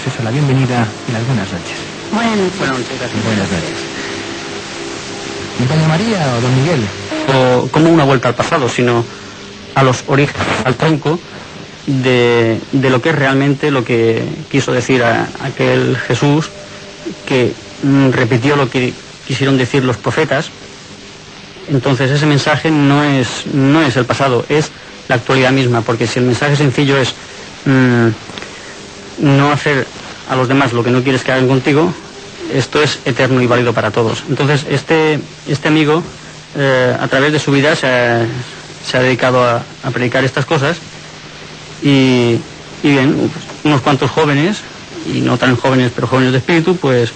eso, la bienvenida y las buenas noches. Buenas noches. Buenas noches. ¿Doña María o don Miguel? O como una vuelta al pasado, sino a los orígenes, al tronco de lo que es realmente lo que quiso decir aquel Jesús, que repitió lo que quisieron decir los profetas. Entonces ese mensaje no es el pasado, es la actualidad misma, porque si el mensaje sencillo es no hacer a los demás lo que no quieres que hagan contigo, esto es eterno y válido para todos. Entonces este amigo a través de su vida se ha dedicado a predicar estas cosas y bien, unos cuantos jóvenes, y no tan jóvenes pero jóvenes de espíritu, pues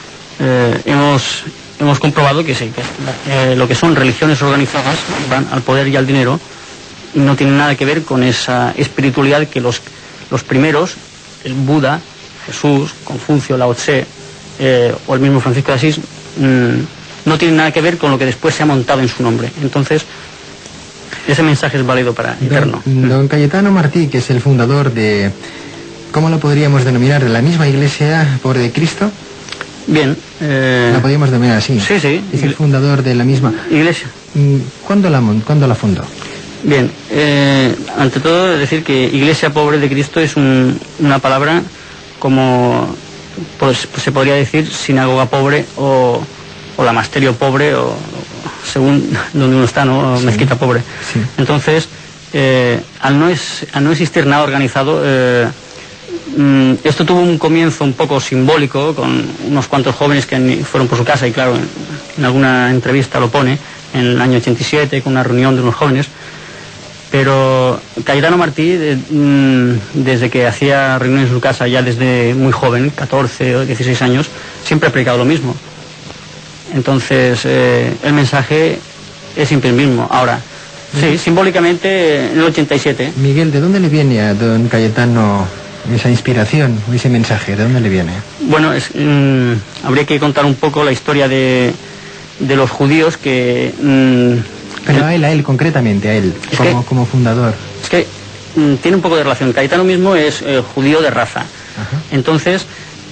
hemos comprobado que sí, que lo que son religiones organizadas van al poder y al dinero, y no tienen nada que ver con esa espiritualidad que los primeros, el Buda, Jesús, Confucio, Lao Tse o el mismo Francisco de Asís, no tienen nada que ver con lo que después se ha montado en su nombre. Entonces ese mensaje es válido para eterno. Don Cayetano Martí, que es el fundador de, ¿cómo lo podríamos denominar? ¿De la misma Iglesia Pobre de Cristo? Bien. ¿La podríamos denominar así? Sí, sí. Es el fundador de la misma Iglesia. ¿Cuándo la fundó? Bien, ante todo decir que Iglesia Pobre de Cristo es una palabra como, pues se podría decir, sinagoga pobre o lamasterio pobre, o según donde uno está, ¿no? Sí. Mezquita pobre. Sí. Entonces, al no existir nada organizado, esto tuvo un comienzo un poco simbólico con unos cuantos jóvenes que fueron por su casa, y claro, en alguna entrevista lo pone, en el año 87, con una reunión de unos jóvenes. Pero Cayetano Martí, desde que hacía reuniones en su casa, ya desde muy joven, 14 o 16 años, siempre ha predicado lo mismo. Entonces, el mensaje es siempre el mismo. Ahora, sí, simbólicamente, en el 87. Miguel, ¿de dónde le viene a don Cayetano esa inspiración, ese mensaje? ¿De dónde le viene? Bueno, habría que contar un poco la historia de los judíos que... Pero a él concretamente, a él, como fundador. Es que tiene un poco de relación. Cayetano mismo es judío de raza. Ajá. Entonces,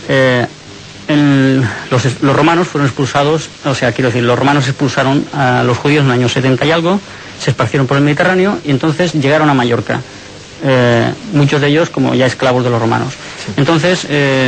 los romanos fueron expulsados, o sea, quiero decir, los romanos expulsaron a los judíos en el año 70 y algo, se esparcieron por el Mediterráneo y entonces llegaron a Mallorca. Muchos de ellos como ya esclavos de los romanos. Sí. Entonces,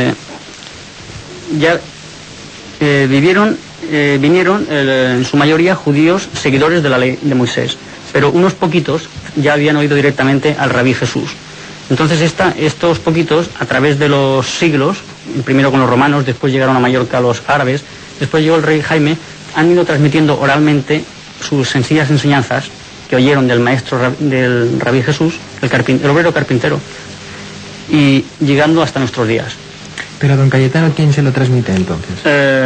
vinieron en su mayoría judíos seguidores de la ley de Moisés, pero unos poquitos ya habían oído directamente al Rabí Jesús. Entonces estos poquitos, a través de los siglos, primero con los romanos, después llegaron a Mallorca los árabes, después llegó el rey Jaime, han ido transmitiendo oralmente sus sencillas enseñanzas que oyeron del maestro del Rabí Jesús, el obrero carpintero, y llegando hasta nuestros días. Pero don Cayetano, ¿quién se lo transmite entonces?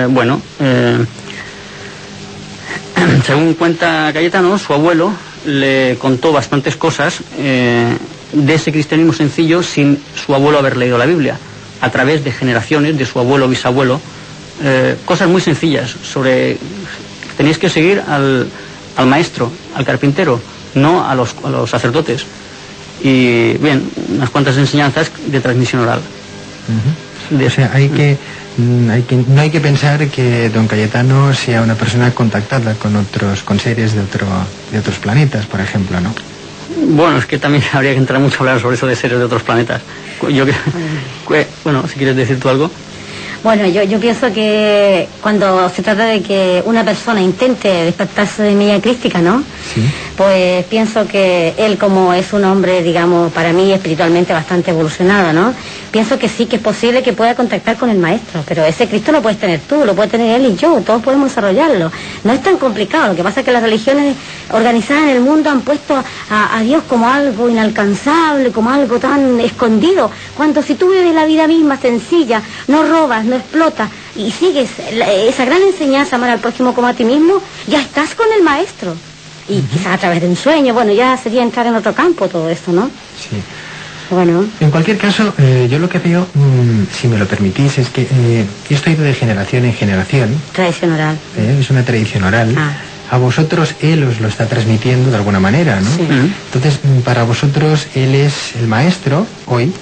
Según cuenta Cayetano, su abuelo le contó bastantes cosas de ese cristianismo sencillo sin su abuelo haber leído la Biblia, a través de generaciones de su abuelo, bisabuelo, cosas muy sencillas sobre tenéis que seguir al maestro, al carpintero, no a los sacerdotes. Y bien, unas cuantas enseñanzas de transmisión oral. O sea, no hay que pensar que don Cayetano sea una persona contactada con seres de otros planetas, por ejemplo, ¿no? Bueno, es que también habría que entrar mucho a hablar sobre eso de seres de otros planetas. Bueno, si quieres decir tú algo. Bueno, yo pienso que cuando se trata de que una persona intente despertarse de media crística, ¿no? Sí. Pues pienso que él, como es un hombre, digamos, para mí espiritualmente bastante evolucionado, ¿no? Pienso que sí, que es posible que pueda contactar con el maestro, pero ese Cristo lo puedes tener tú, lo puede tener él y yo, todos podemos desarrollarlo. No es tan complicado, lo que pasa es que las religiones organizadas en el mundo han puesto a Dios como algo inalcanzable, como algo tan escondido, cuando si tú vives la vida misma sencilla, no robas, no explotas y sigues esa gran enseñanza, amar al prójimo como a ti mismo, ya estás con el maestro. Y quizás a través de un sueño, bueno, ya sería entrar en otro campo todo esto, ¿no? Sí. Bueno. En cualquier caso, yo lo que veo, si me lo permitís, es que esto ha ido de generación en generación. Tradición oral. Es una tradición oral. A vosotros él os lo está transmitiendo de alguna manera, ¿no? Sí. Entonces, para vosotros él es el maestro hoy,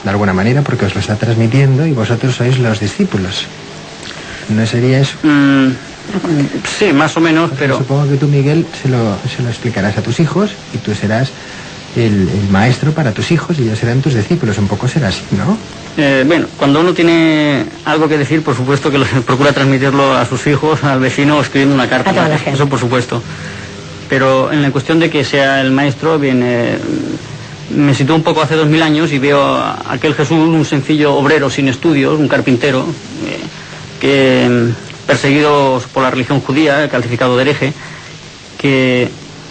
de alguna manera, porque os lo está transmitiendo y vosotros sois los discípulos. ¿No sería eso? Sí, más o menos, pero... Supongo que tú, Miguel, se lo explicarás a tus hijos y tú serás el maestro para tus hijos y ellos serán tus discípulos. Un poco será así, ¿no? Bueno, cuando uno tiene algo que decir, por supuesto que procura transmitirlo a sus hijos, al vecino, escribiendo una carta. A toda la gente. Eso por supuesto. Pero en la cuestión de que sea el maestro, bien, me sitúo un poco hace 2000 años y veo a aquel Jesús, un sencillo obrero sin estudios, un carpintero, que perseguido por la religión judía, calificado de hereje, que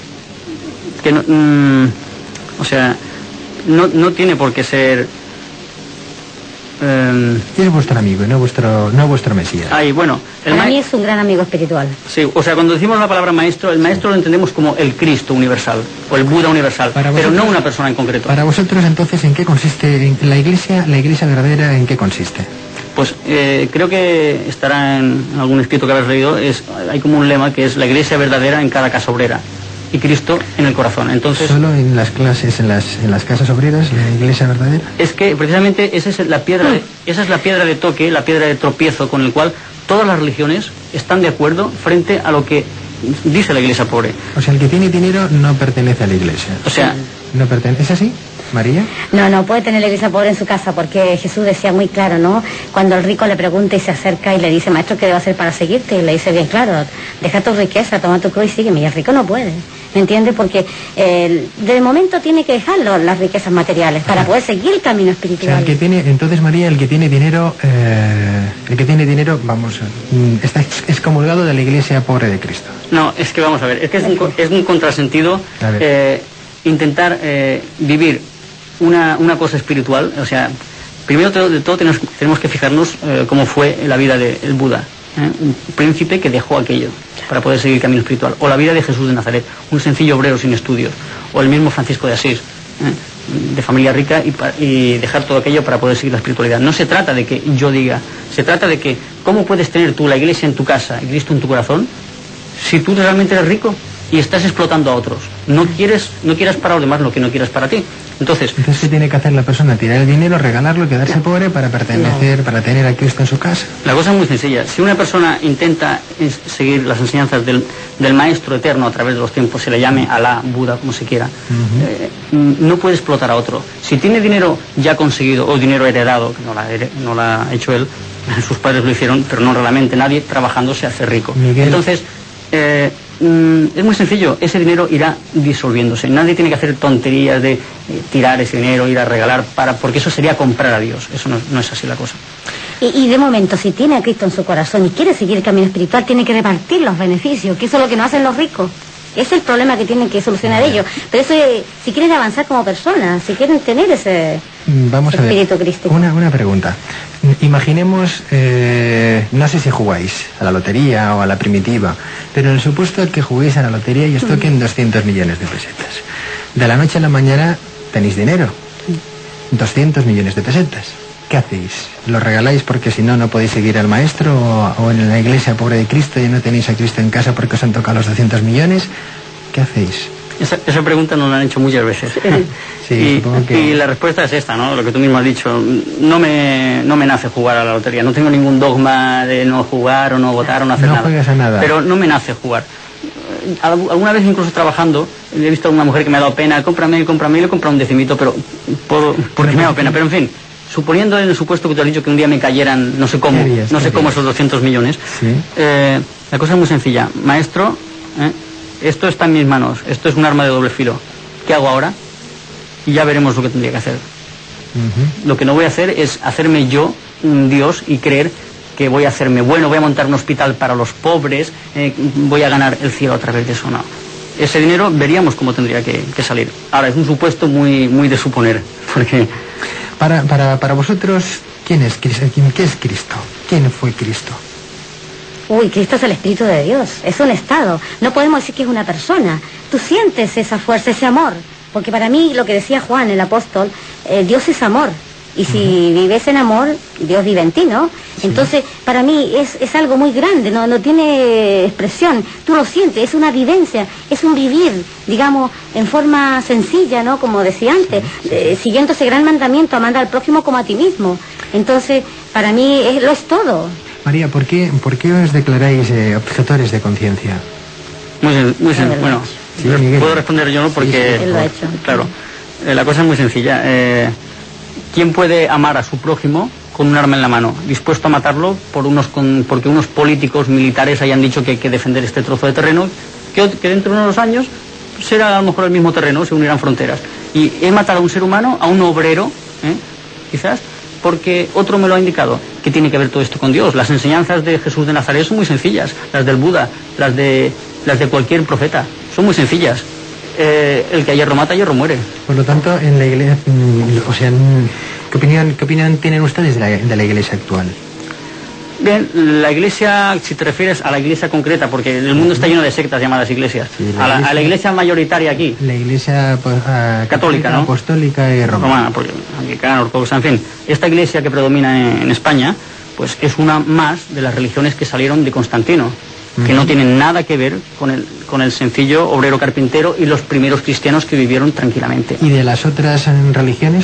no, o sea, no tiene por qué ser... Es vuestro amigo, no vuestro Mesías. Ay, bueno, para mí es un gran amigo espiritual. Sí, o sea, cuando decimos la palabra maestro, el maestro lo entendemos como el Cristo universal, o el Buda universal, pero no una persona en concreto. Para vosotros, entonces, ¿en qué consiste la iglesia verdadera? ¿En qué consiste? Pues creo que estará en algún escrito que habéis leído, hay como un lema que es la iglesia verdadera en cada casa obrera y Cristo en el corazón. Entonces, solo en las clases, en las casas obreras, la iglesia verdadera. Es que precisamente esa es la piedra de toque, la piedra de tropiezo con el cual todas las religiones están de acuerdo frente a lo que dice la iglesia pobre. O sea, el que tiene dinero no pertenece a la iglesia. O sea, no pertenece. ¿Es así, María? No puede tener la iglesia pobre en su casa, porque Jesús decía muy claro, ¿no? Cuando el rico le pregunta y se acerca y le dice, maestro, ¿qué debo hacer para seguirte? Y le dice bien claro, deja tu riqueza, toma tu cruz y sígueme. Y el rico no puede, ¿me entiendes? Porque de momento tiene que dejarlo las riquezas materiales para poder seguir el camino espiritual. O sea, el que tiene, entonces, María, el que tiene dinero, vamos, está excomulgado de la iglesia pobre de Cristo. No, es que vamos a ver, es que es un contrasentido intentar vivir una cosa espiritual. O sea, primero de todo tenemos que fijarnos cómo fue la vida del Buda, un príncipe que dejó aquello para poder seguir el camino espiritual, o la vida de Jesús de Nazaret, un sencillo obrero sin estudios, o el mismo Francisco de Asís, de familia rica y dejar todo aquello para poder seguir la espiritualidad. No se trata de que yo diga, se trata de que cómo puedes tener tú la iglesia en tu casa y Cristo en tu corazón si tú realmente eres rico y estás explotando a otros. No quieres para los demás lo que no quieras para ti. Entonces, ¿qué tiene que hacer la persona? Tirar el dinero, regalarlo, quedarse pobre para pertenecer, para tener a Cristo en su casa. La cosa es muy sencilla. Si una persona intenta seguir las enseñanzas del Maestro Eterno a través de los tiempos, se le llame Alá, Buda, como se quiera, no puede explotar a otro. Si tiene dinero ya conseguido o dinero heredado, que no lo ha hecho él, sus padres lo hicieron, pero no realmente nadie trabajando se hace rico. Miguel. Entonces, es muy sencillo, ese dinero irá disolviéndose. Nadie tiene que hacer tonterías de tirar ese dinero, ir a regalar, porque eso sería comprar a Dios. Eso no es así la cosa. Y de momento, si tiene a Cristo en su corazón y quiere seguir el camino espiritual, tiene que repartir los beneficios, que eso es lo que no hacen los ricos. Ese es el problema que tienen que solucionar ellos. Pero eso, si quieren avanzar como personas, si quieren tener ese espíritu crístico. Una pregunta. Imaginemos, no sé si jugáis a la lotería o a la primitiva, pero en el supuesto que juguéis a la lotería y os toquen 200 millones de pesetas. De la noche a la mañana tenéis dinero. 200 millones de pesetas. ¿Qué hacéis? ¿Lo regaláis porque si no podéis seguir al maestro? ¿O en la iglesia pobre de Cristo y no tenéis a Cristo en casa porque os han tocado los 200 millones? ¿Qué hacéis? Esa pregunta nos la han hecho muchas veces. Sí, y la respuesta es esta, ¿no? Lo que tú mismo has dicho. No me nace jugar a la lotería. No tengo ningún dogma de no jugar o no votar o no hacer nada. No juegas a nada. Pero no me nace jugar. Alguna vez incluso trabajando he visto a una mujer que me ha dado pena, cómprame, y le he comprado un decimito, pero porque me ha dado pena. Pero en fin, suponiendo en el supuesto que te has dicho que un día me cayeran, no sé cómo esos 200 millones, ¿sí? La cosa es muy sencilla. Maestro, esto está en mis manos, esto es un arma de doble filo. ¿Qué hago ahora? Y ya veremos lo que tendría que hacer. Lo que no voy a hacer es hacerme yo un Dios y creer que voy a hacerme bueno, voy a montar un hospital para los pobres, voy a ganar el cielo a través de eso. No. Ese dinero veríamos cómo tendría que salir. Ahora, es un supuesto muy, muy de suponer, porque... Para vosotros, ¿quién es Cristo? ¿Qué es Cristo? ¿Quién fue Cristo? Cristo es el Espíritu de Dios, es un estado. No podemos decir que es una persona. Tú sientes esa fuerza, ese amor. Porque para mí, lo que decía Juan, el apóstol, Dios es amor. Y si vives en amor, Dios vive en ti, ¿no? Sí. Entonces, para mí es algo muy grande, no tiene expresión. Tú lo sientes, es una vivencia, es un vivir, digamos, en forma sencilla, ¿no? Como decía antes, siguiendo ese gran mandamiento, amando al prójimo como a ti mismo. Entonces, para mí lo es todo. María, ¿por qué os declaráis objetores de conciencia? Muy sencillo. Bueno, sí, puedo responder yo, ¿no? Porque, él lo ha hecho. Claro, la cosa es muy sencilla. ¿Quién puede amar a su prójimo con un arma en la mano, dispuesto a matarlo porque unos políticos militares hayan dicho que hay que defender este trozo de terreno, que dentro de unos años será a lo mejor el mismo terreno, se unirán fronteras? Y he matado a un ser humano, a un obrero, quizás, porque otro me lo ha indicado. ¿Qué tiene que ver todo esto con Dios? Las enseñanzas de Jesús de Nazaret son muy sencillas, las del Buda, las de cualquier profeta, son muy sencillas. El que a hierro mata, a hierro muere. Por lo tanto, en la iglesia, o sea, ¿qué opinión tienen ustedes de la iglesia actual? Bien, la iglesia, si te refieres a la iglesia concreta, porque el mundo está lleno de sectas llamadas iglesias, sí, a la iglesia mayoritaria aquí. La iglesia católica, ¿no? Apostólica y romana. Porque anglicana, ortodoxa, en fin. Esta iglesia que predomina en España, pues es una más de las religiones que salieron de Constantino, que no tienen nada que ver con el sencillo obrero carpintero y los primeros cristianos que vivieron tranquilamente. ¿Y de las otras religiones?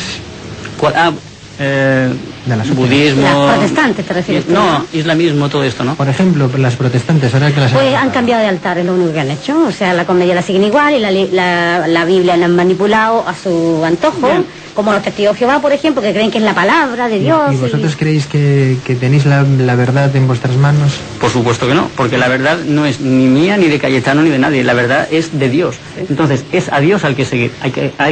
Budismo... Las protestantes, ¿te refieres? No, islamismo, todo esto, ¿no? Por ejemplo, las protestantes, ahora que las... Pues han cambiado de altar, es lo único que han hecho. O sea, la comedia la siguen igual y la Biblia la han manipulado a su antojo. Bien. Como los testigos de Jehová, por ejemplo, que creen que es la palabra de Dios. ¿Y vosotros creéis que tenéis la verdad en vuestras manos? Por supuesto que no, porque la verdad no es ni mía, ni de Cayetano, ni de nadie. La verdad es de Dios. Entonces, es a Dios al que seguir. Al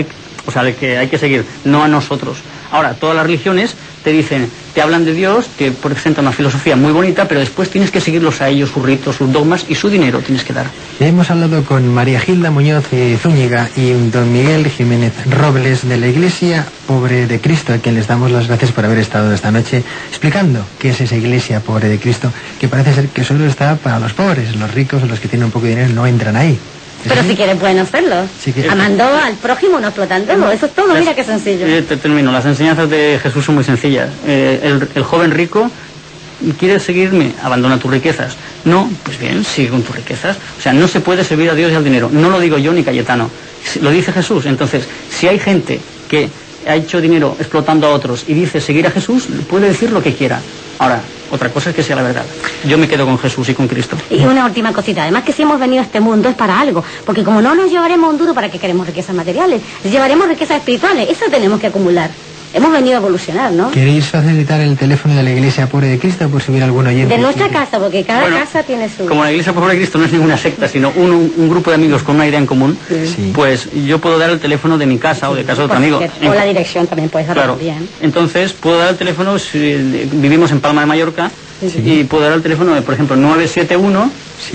que hay que seguir, no a nosotros. Ahora, todas las religiones te dicen, te hablan de Dios, te presentan una filosofía muy bonita, pero después tienes que seguirlos a ellos, sus ritos, sus dogmas y su dinero tienes que dar. Ya hemos hablado con María Gilda Muñoz Zúñiga y don Miguel Jiménez Robles de la Iglesia Pobre de Cristo, a quien les damos las gracias por haber estado esta noche explicando qué es esa Iglesia Pobre de Cristo, que parece ser que solo está para los pobres. Los ricos o los que tienen un poco de dinero no entran ahí. Pero si quieren pueden hacerlo, amando al prójimo, no explotándolo, eso es todo, mira qué sencillo. Te termino, las enseñanzas de Jesús son muy sencillas. El joven rico quiere seguirme, abandona tus riquezas. No, pues bien, sigue con tus riquezas. O sea, no se puede servir a Dios y al dinero. No lo digo yo ni Cayetano, lo dice Jesús. Entonces, si hay gente que ha hecho dinero explotando a otros y dice seguir a Jesús, puede decir lo que quiera. Ahora, otra cosa es que sea la verdad. Yo me quedo con Jesús y con Cristo. Y una última cosita, además que si hemos venido a este mundo es para algo, porque como no nos llevaremos un duro, ¿para qué queremos riquezas materiales? Llevaremos riquezas espirituales, eso tenemos que acumular. Hemos venido a evolucionar, ¿no? ¿Queréis facilitar el teléfono de la Iglesia Pobre de Cristo por subir algún oyente? De nuestra casa, porque cada casa tiene su... Como la Iglesia Pobre de Cristo no es ninguna secta, sino un grupo de amigos con una idea en común, sí. Pues yo puedo dar el teléfono de mi casa o de casa de otro amigo. O la dirección también puedes darlo, claro. Bien. Entonces puedo dar el teléfono, si vivimos en Palma de Mallorca, sí. Y puedo dar el teléfono de, por ejemplo, 971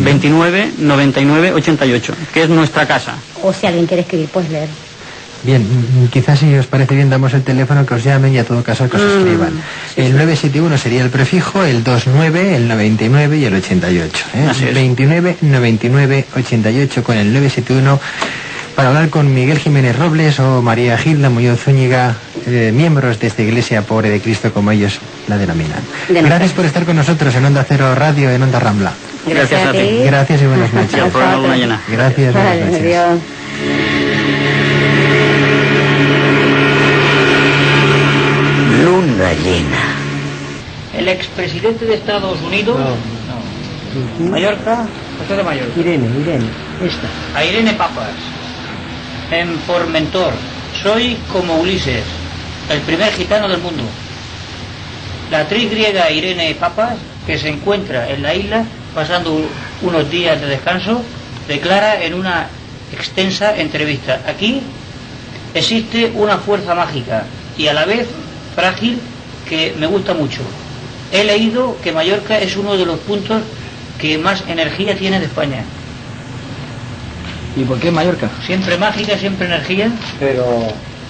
29 99 88, que es nuestra casa. O si alguien quiere escribir, puedes leer. Bien, quizás si os parece bien damos el teléfono, que os llamen y a todo caso que os escriban. Sí, el 971 sería el prefijo, el 29, el 99 y el 88. Así es. 29 99 88 con el 971 para hablar con Miguel Jiménez Robles o María Gilda Muñoz Zúñiga, miembros de esta Iglesia Pobre de Cristo, como ellos la denominan. Gracias por estar con nosotros en Onda Cero Radio, en Onda Rambla. Gracias a ti. Gracias y buenas noches. Al programa Luna Llena. Gracias, buenas noches. Adiós. Luna llena. El expresidente de Estados Unidos, Mallorca, José de Mallorca. Irene, esta. A Irene Papas, en Formentor. Soy como Ulises, el primer gitano del mundo. La actriz griega Irene Papas, que se encuentra en la isla pasando unos días de descanso, declara en una extensa entrevista: aquí existe una fuerza mágica y a la vez frágil que me gusta mucho. He leído que Mallorca es uno de los puntos que más energía tiene de España. ¿Y por qué Mallorca? Siempre mágica, siempre energía. Pero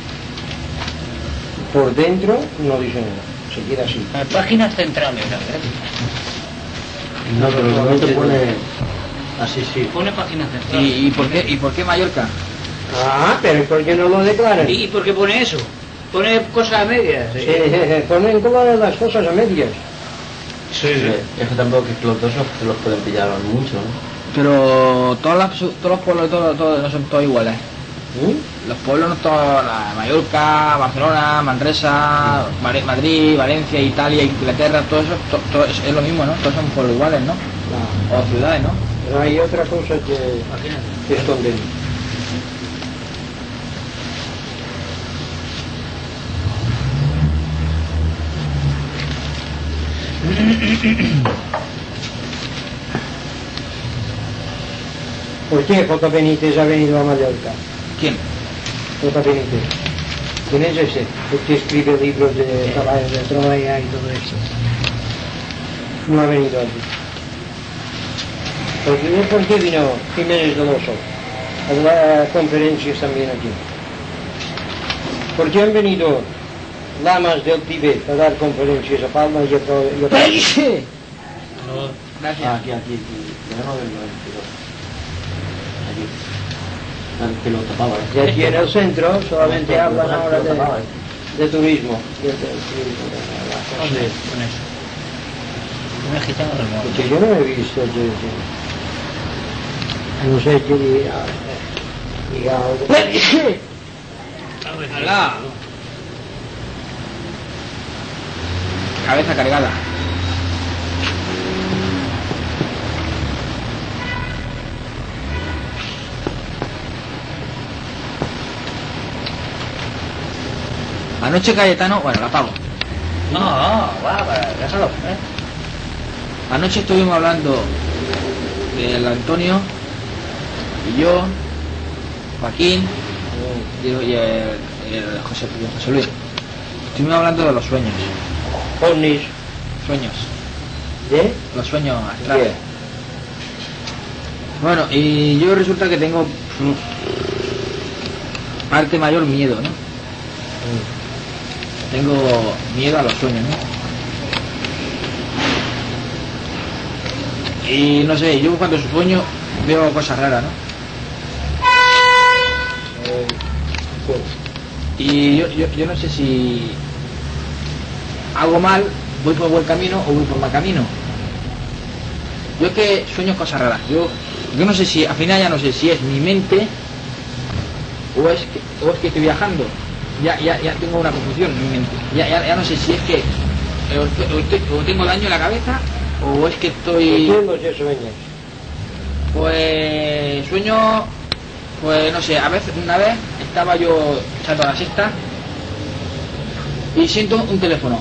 por dentro no dice nada, se queda así. Las páginas centrales, ¿verdad? No, pero normalmente pone así, sí. Pone páginas centrales. ¿Y por qué Mallorca? Ah, pero ¿por qué no lo declaran? ¿Y por qué pone eso? Pone cosas a medias. Ponen como las cosas a medias. Sí. Es que tampoco que los dos los pueden pillar mucho, ¿no? Pero todos los pueblos todos no son todos iguales. Los pueblos no todos, Mallorca, Barcelona, Manresa, Madrid, Valencia, Italia, Inglaterra, todo eso todo es lo mismo, ¿no? Todos son pueblos iguales, ¿no? O ciudades, ¿no? Pero hay otra cosa que esconden. ¿Por qué J. Benítez ha venido a Mallorca? ¿Quién? J. Benítez. ¿Quién es ese? El que escribe libros de caballos de Troya y todo eso. No ha venido aquí. ¿Por qué vino Jiménez del Oso a dar conferencias también aquí? ¿Por qué han venido lamas del Tíbet a dar conferencias a Palma y a Gracias. Aquí. Ya no del 92. Aquí. Que lo tapaba, Y aquí en el centro solamente hablan ahora de turismo. ¿Dónde? Con eso. Un gitano del mundo. Porque yo no he visto no sé qué diga algo. ¡Hala! Cabeza cargada. Anoche Cayetano, bueno, la apago. No, déjalo. Anoche estuvimos hablando del Antonio y yo, Joaquín y el José Luis. Estuvimos hablando de los sueños. Ovnis. Sueños. ¿De? Los sueños astrales. Bueno, y yo resulta que tengo parte mayor miedo, ¿no? Tengo miedo a los sueños, ¿no? Y no sé, yo cuando sueño veo cosas raras, ¿no? Y yo no sé si hago mal, voy por buen camino o voy por mal camino. Yo es que sueño cosas raras. Yo no sé si, al final ya no sé si es mi mente o es que estoy viajando. Ya tengo una confusión en mi mente. Ya no sé si es que o tengo daño en la cabeza o es que estoy... ¿Qué es lo que sueñas? Pues sueño, pues no sé, a veces una vez estaba yo echando la siesta y siento un teléfono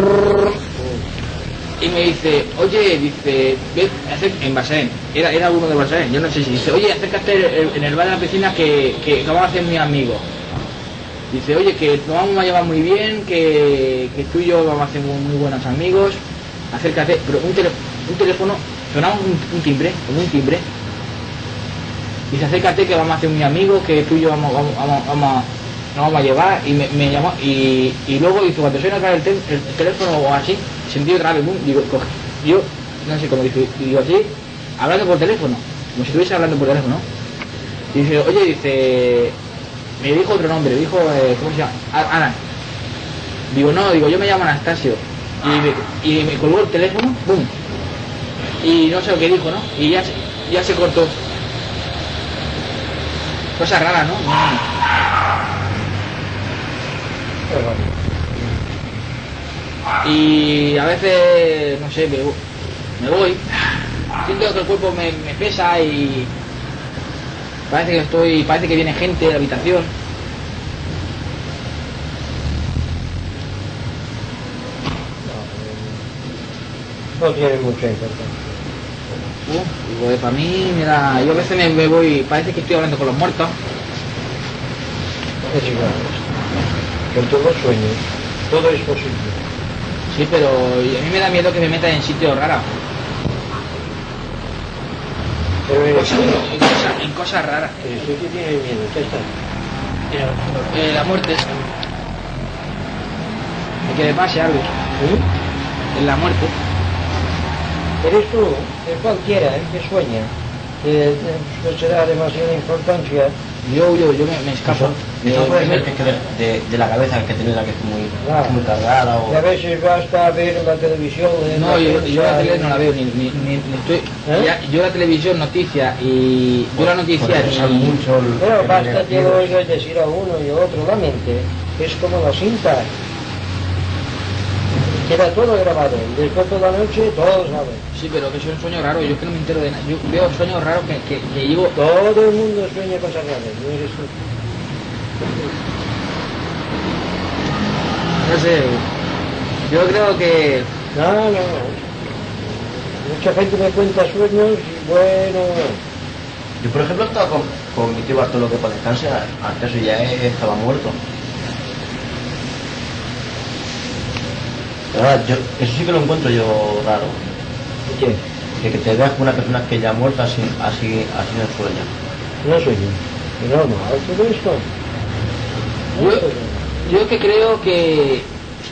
y me dice, oye, dice, en Basaén, era uno de Basaén, yo no sé si dice, oye, acércate en el bar de la piscina que vamos a hacer muy amigos. Dice, oye, que nos vamos a llevar muy bien, que tú y yo vamos a hacer muy buenos amigos, acércate. Pero un teléfono, sonaba un timbre, como un timbre. Dice, acércate que vamos a hacer muy amigos, que tú y yo nos vamos a llevar. Y me llamó, y luego dice, cuando suena otra vez el teléfono o así, sentí otra vez, digo, yo, no sé cómo digo así, hablando por teléfono, como si estuviese hablando por teléfono. Y dice, oye, dice... Me dijo otro nombre, dijo, ¿cómo se llama? Ana. Digo, no, yo me llamo Anastasio. Y me colgó el teléfono, ¡bum! Y no sé lo que dijo, ¿no? Y ya se cortó. Cosas raras, ¿no? Y a veces, no sé, me voy. Siento que el cuerpo me pesa y... Parece que viene gente de la habitación. No tiene mucha importancia. Pues para mí, mira, yo a veces me voy, parece que estoy hablando con los muertos. Es igual. Con todos los sueños, todo es posible. Sí, pero a mí me da miedo que me metan en sitios raros. Pero En cosas raras. ¿Tú qué tienes miedo? ¿Qué está? La muerte. De que me pase algo. En la muerte. Eres tú, es cualquiera que sueña, que se da demasiada importancia yo me escapo. Eso puede ser que de la cabeza que tiene la que es muy cargada o... Y a veces basta ver en la televisión... No, yo la tele no la veo, ni estoy... Yo la televisión, noticia, y... Yo la noticia... Pero basta que lo oigas decir a uno y a otro, la mente es como la cinta. Queda todo grabado, y después por la noche todo sabe. Sí, pero que es un sueño raro, yo es que no me entero de nada. Yo veo sueños raros que digo... Todo el mundo sueña cosas raras, no eres tú. No sé, yo creo que... No. Mucha gente me cuenta sueños y bueno... Yo, por ejemplo, estaba con mi tío Bartolo, que para descanse, antes ya estaba muerto. ¿Verdad? Eso sí que lo encuentro yo raro. ¿Qué? Que te veas con una persona que ya muerta así no sueña. No sueño. Es normal todo esto. Yo que creo que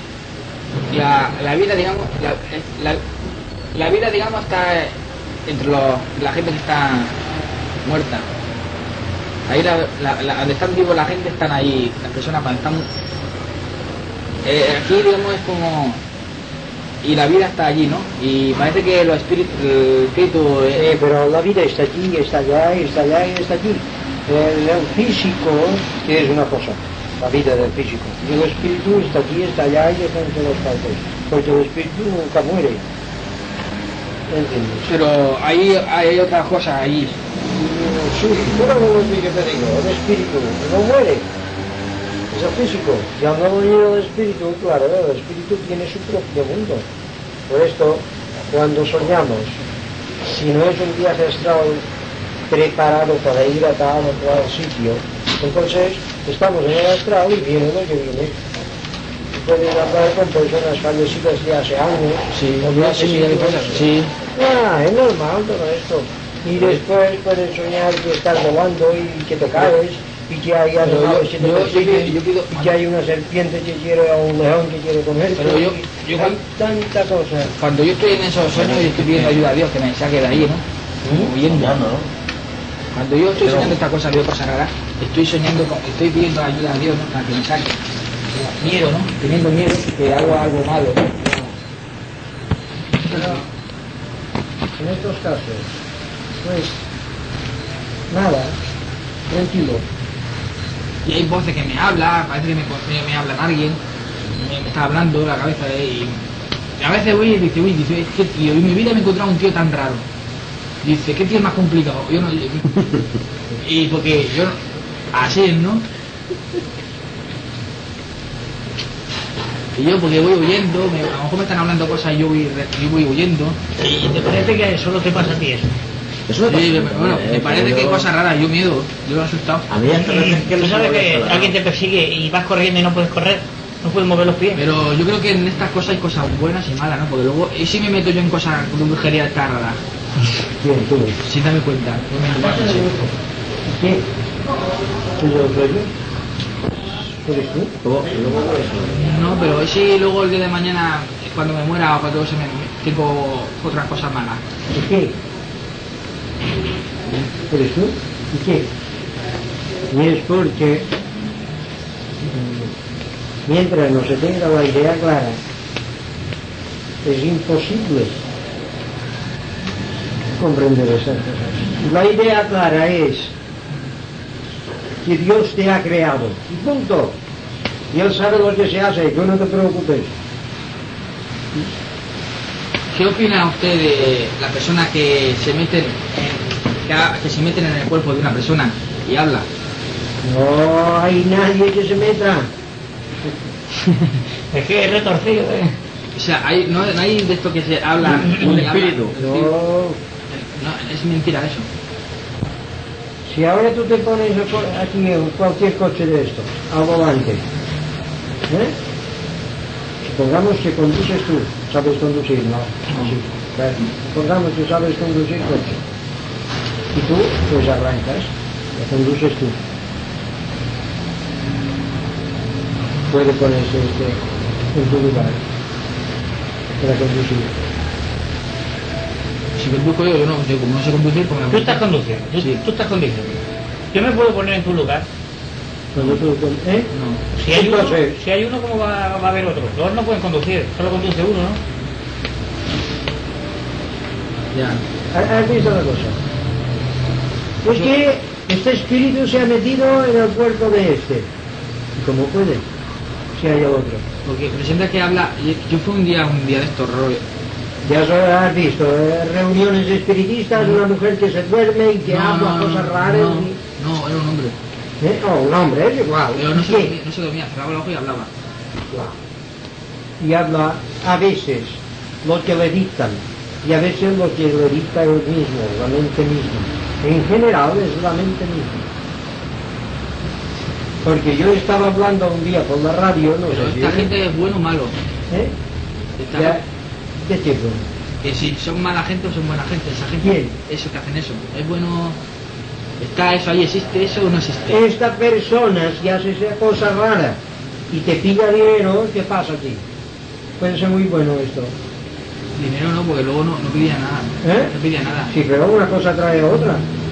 la vida, digamos, la vida, digamos, está entre la gente que está muerta. Ahí donde están vivos la gente están ahí, las personas cuando están... aquí, digamos, es como... Y la vida está allí, ¿no? Y parece que el espíritu... Sí, pero la vida está aquí, está allá, está allá y está aquí. El físico es una cosa, la vida del físico. Y el espíritu está aquí, está allá y está en todas partes. Porque el espíritu nunca muere. ¿Entiendes? Pero ahí hay otra cosa ahí. Sí, pero no es lo que te digo, el espíritu no muere. Es el físico. Y al no morir el espíritu, claro, el espíritu tiene su propio mundo. Por esto, cuando soñamos, si no es un viaje astral preparado para ir a tal o cual sitio, entonces estamos en el astral y viene lo que viene. Puedes hablar con personas fallecidas de hace años. Sí, sí. Es normal todo esto. Y después puedes soñar que estás volando y que te caes y que hay animales que te persiguen y que hay una serpiente que quiere o un león que quiere comerte. Pero yo hay tanta cosa. Cuando yo estoy en esos sueños y estoy pidiendo ayuda a Dios que me saque de ahí, ¿no? Cuando yo estoy soñando esta cosa, veo cosas raras, estoy pidiendo ayuda a Dios, ¿no? Para que me saque. Miedo, ¿no? Teniendo miedo que hago algo malo, ¿no? Pero en estos casos, pues nada, tranquilo. Y hay voces que me hablan, parece que me hablan alguien, me está hablando la cabeza y a veces voy y dice, ¿qué tío? En mi vida me he encontrado un tío tan raro. Dice, ¿qué tío es más complicado? Yo no... Y porque yo... Así, ¿no? Y yo porque voy huyendo, a lo mejor me están hablando cosas y yo voy huyendo. ¿Y te parece que solo te pasa a ti eso? Bueno, me parece que hay cosas raras, yo miedo, yo me he asustado. A mí hasta ¿Tú sabes que alguien te persigue y vas corriendo y no puedes correr? No puedes mover los pies. Pero yo creo que en estas cosas hay cosas buenas y malas, ¿no? Porque luego, ¿y si me meto yo en cosas de brujería de esta rara? ¿Quién, tú? Sin darme cuenta. ¿Qué? ¿Tú lo sueño? ¿Eres tú? No, pero si luego el día de mañana, cuando me muera o cuando tengo otras cosas malas. ¿Y qué? ¿Eres tú? ¿Y qué? Y es porque mientras no se tenga la idea clara, es imposible comprender esas cosas. La idea clara es que Dios te ha creado, y punto. Y Él sabe lo que se hace, tú no te preocupes. ¿Qué opina usted de las personas que se meten en el cuerpo de una persona y habla? No hay nadie que se meta. Es que es retorcido, ¿eh? O sea, no hay de esto que se habla un espíritu. No. Es mentira eso. Si ahora tú te pones aquí en cualquier coche de esto, al volante, supongamos que conduces tú, sabes conducir, ¿no? Sí. Supongamos que sabes conducir coche. Y tú, pues arrancas, lo conduces tú. Puede ponerse en tu lugar para conducir. Si conduzco yo no sé, como no sé conducir, pues Tú estás conduciendo, tú estás conduciendo. Yo me puedo poner en tu lugar. ¿Eh? No. Entonces, Si hay uno, ¿cómo va a haber otro? Dos no pueden conducir, solo conduce uno, ¿no? Ya. ¿has visto la cosa? Es que este espíritu se ha metido en el cuerpo de este. ¿Y cómo puede? Si hay otro. Porque presenta que habla. Yo fui un día de estos rollos. Ya has visto, reuniones espiritistas, una mujer que se duerme y que habla cosas raras. No, era un hombre. Un hombre, es igual. Pero no se dormía, cerraba el ojo y hablaba. Claro. Y habla a veces lo que le dictan y a veces lo que le dicta él mismo, la mente misma. En general es la mente misma. Porque yo estaba hablando un día por la radio, no Pero sé si... esta gente es bueno o malo. ¿De qué bueno? Que si son mala gente o son buena gente. Esa gente, ¿Quién? eso que hacen eso. Es bueno... ¿Está eso ahí? ¿Existe eso o no existe? Esta persona, si hace esa cosa rara y te pilla dinero, ¿qué pasa aquí? Puede ser muy bueno esto. Dinero no, porque luego no pedía nada. No pedía nada. Sí, pero una cosa trae otra.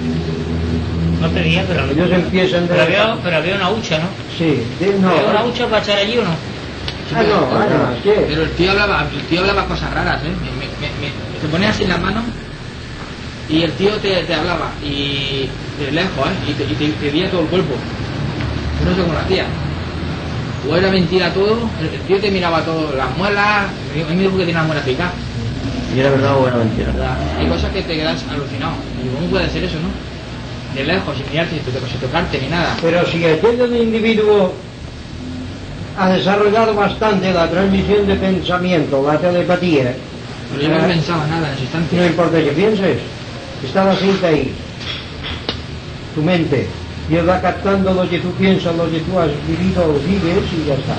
No pedía, pero ellos empiezan de... Pero había una hucha, ¿no? Sí, no. ¿Había una hucha para echar allí o no? ¿qué? Pero el tío hablaba cosas raras, ¿eh? Se ponía así en la mano y el tío te hablaba y de lejos, ¿eh? Y te veía todo el cuerpo. Yo no sé cómo lo hacía. O era mentira todo, el tío te miraba todo, las muelas, a mí me dijo que tenía las muelas picadas. ¿Y era verdad o era mentira? Hay cosas que te quedas alucinado. Y ¿cómo puede ser eso, no? De lejos, sin mirarte, sin tocarte ni nada. Pero si el individuo ha desarrollado bastante la transmisión de pensamiento, la telepatía. Pero yo no pensaba nada en ese instante. No importa que pienses, está la cinta ahí. Tu mente. Y él va captando lo que tú piensas, lo que tú has vivido o vives y ya está.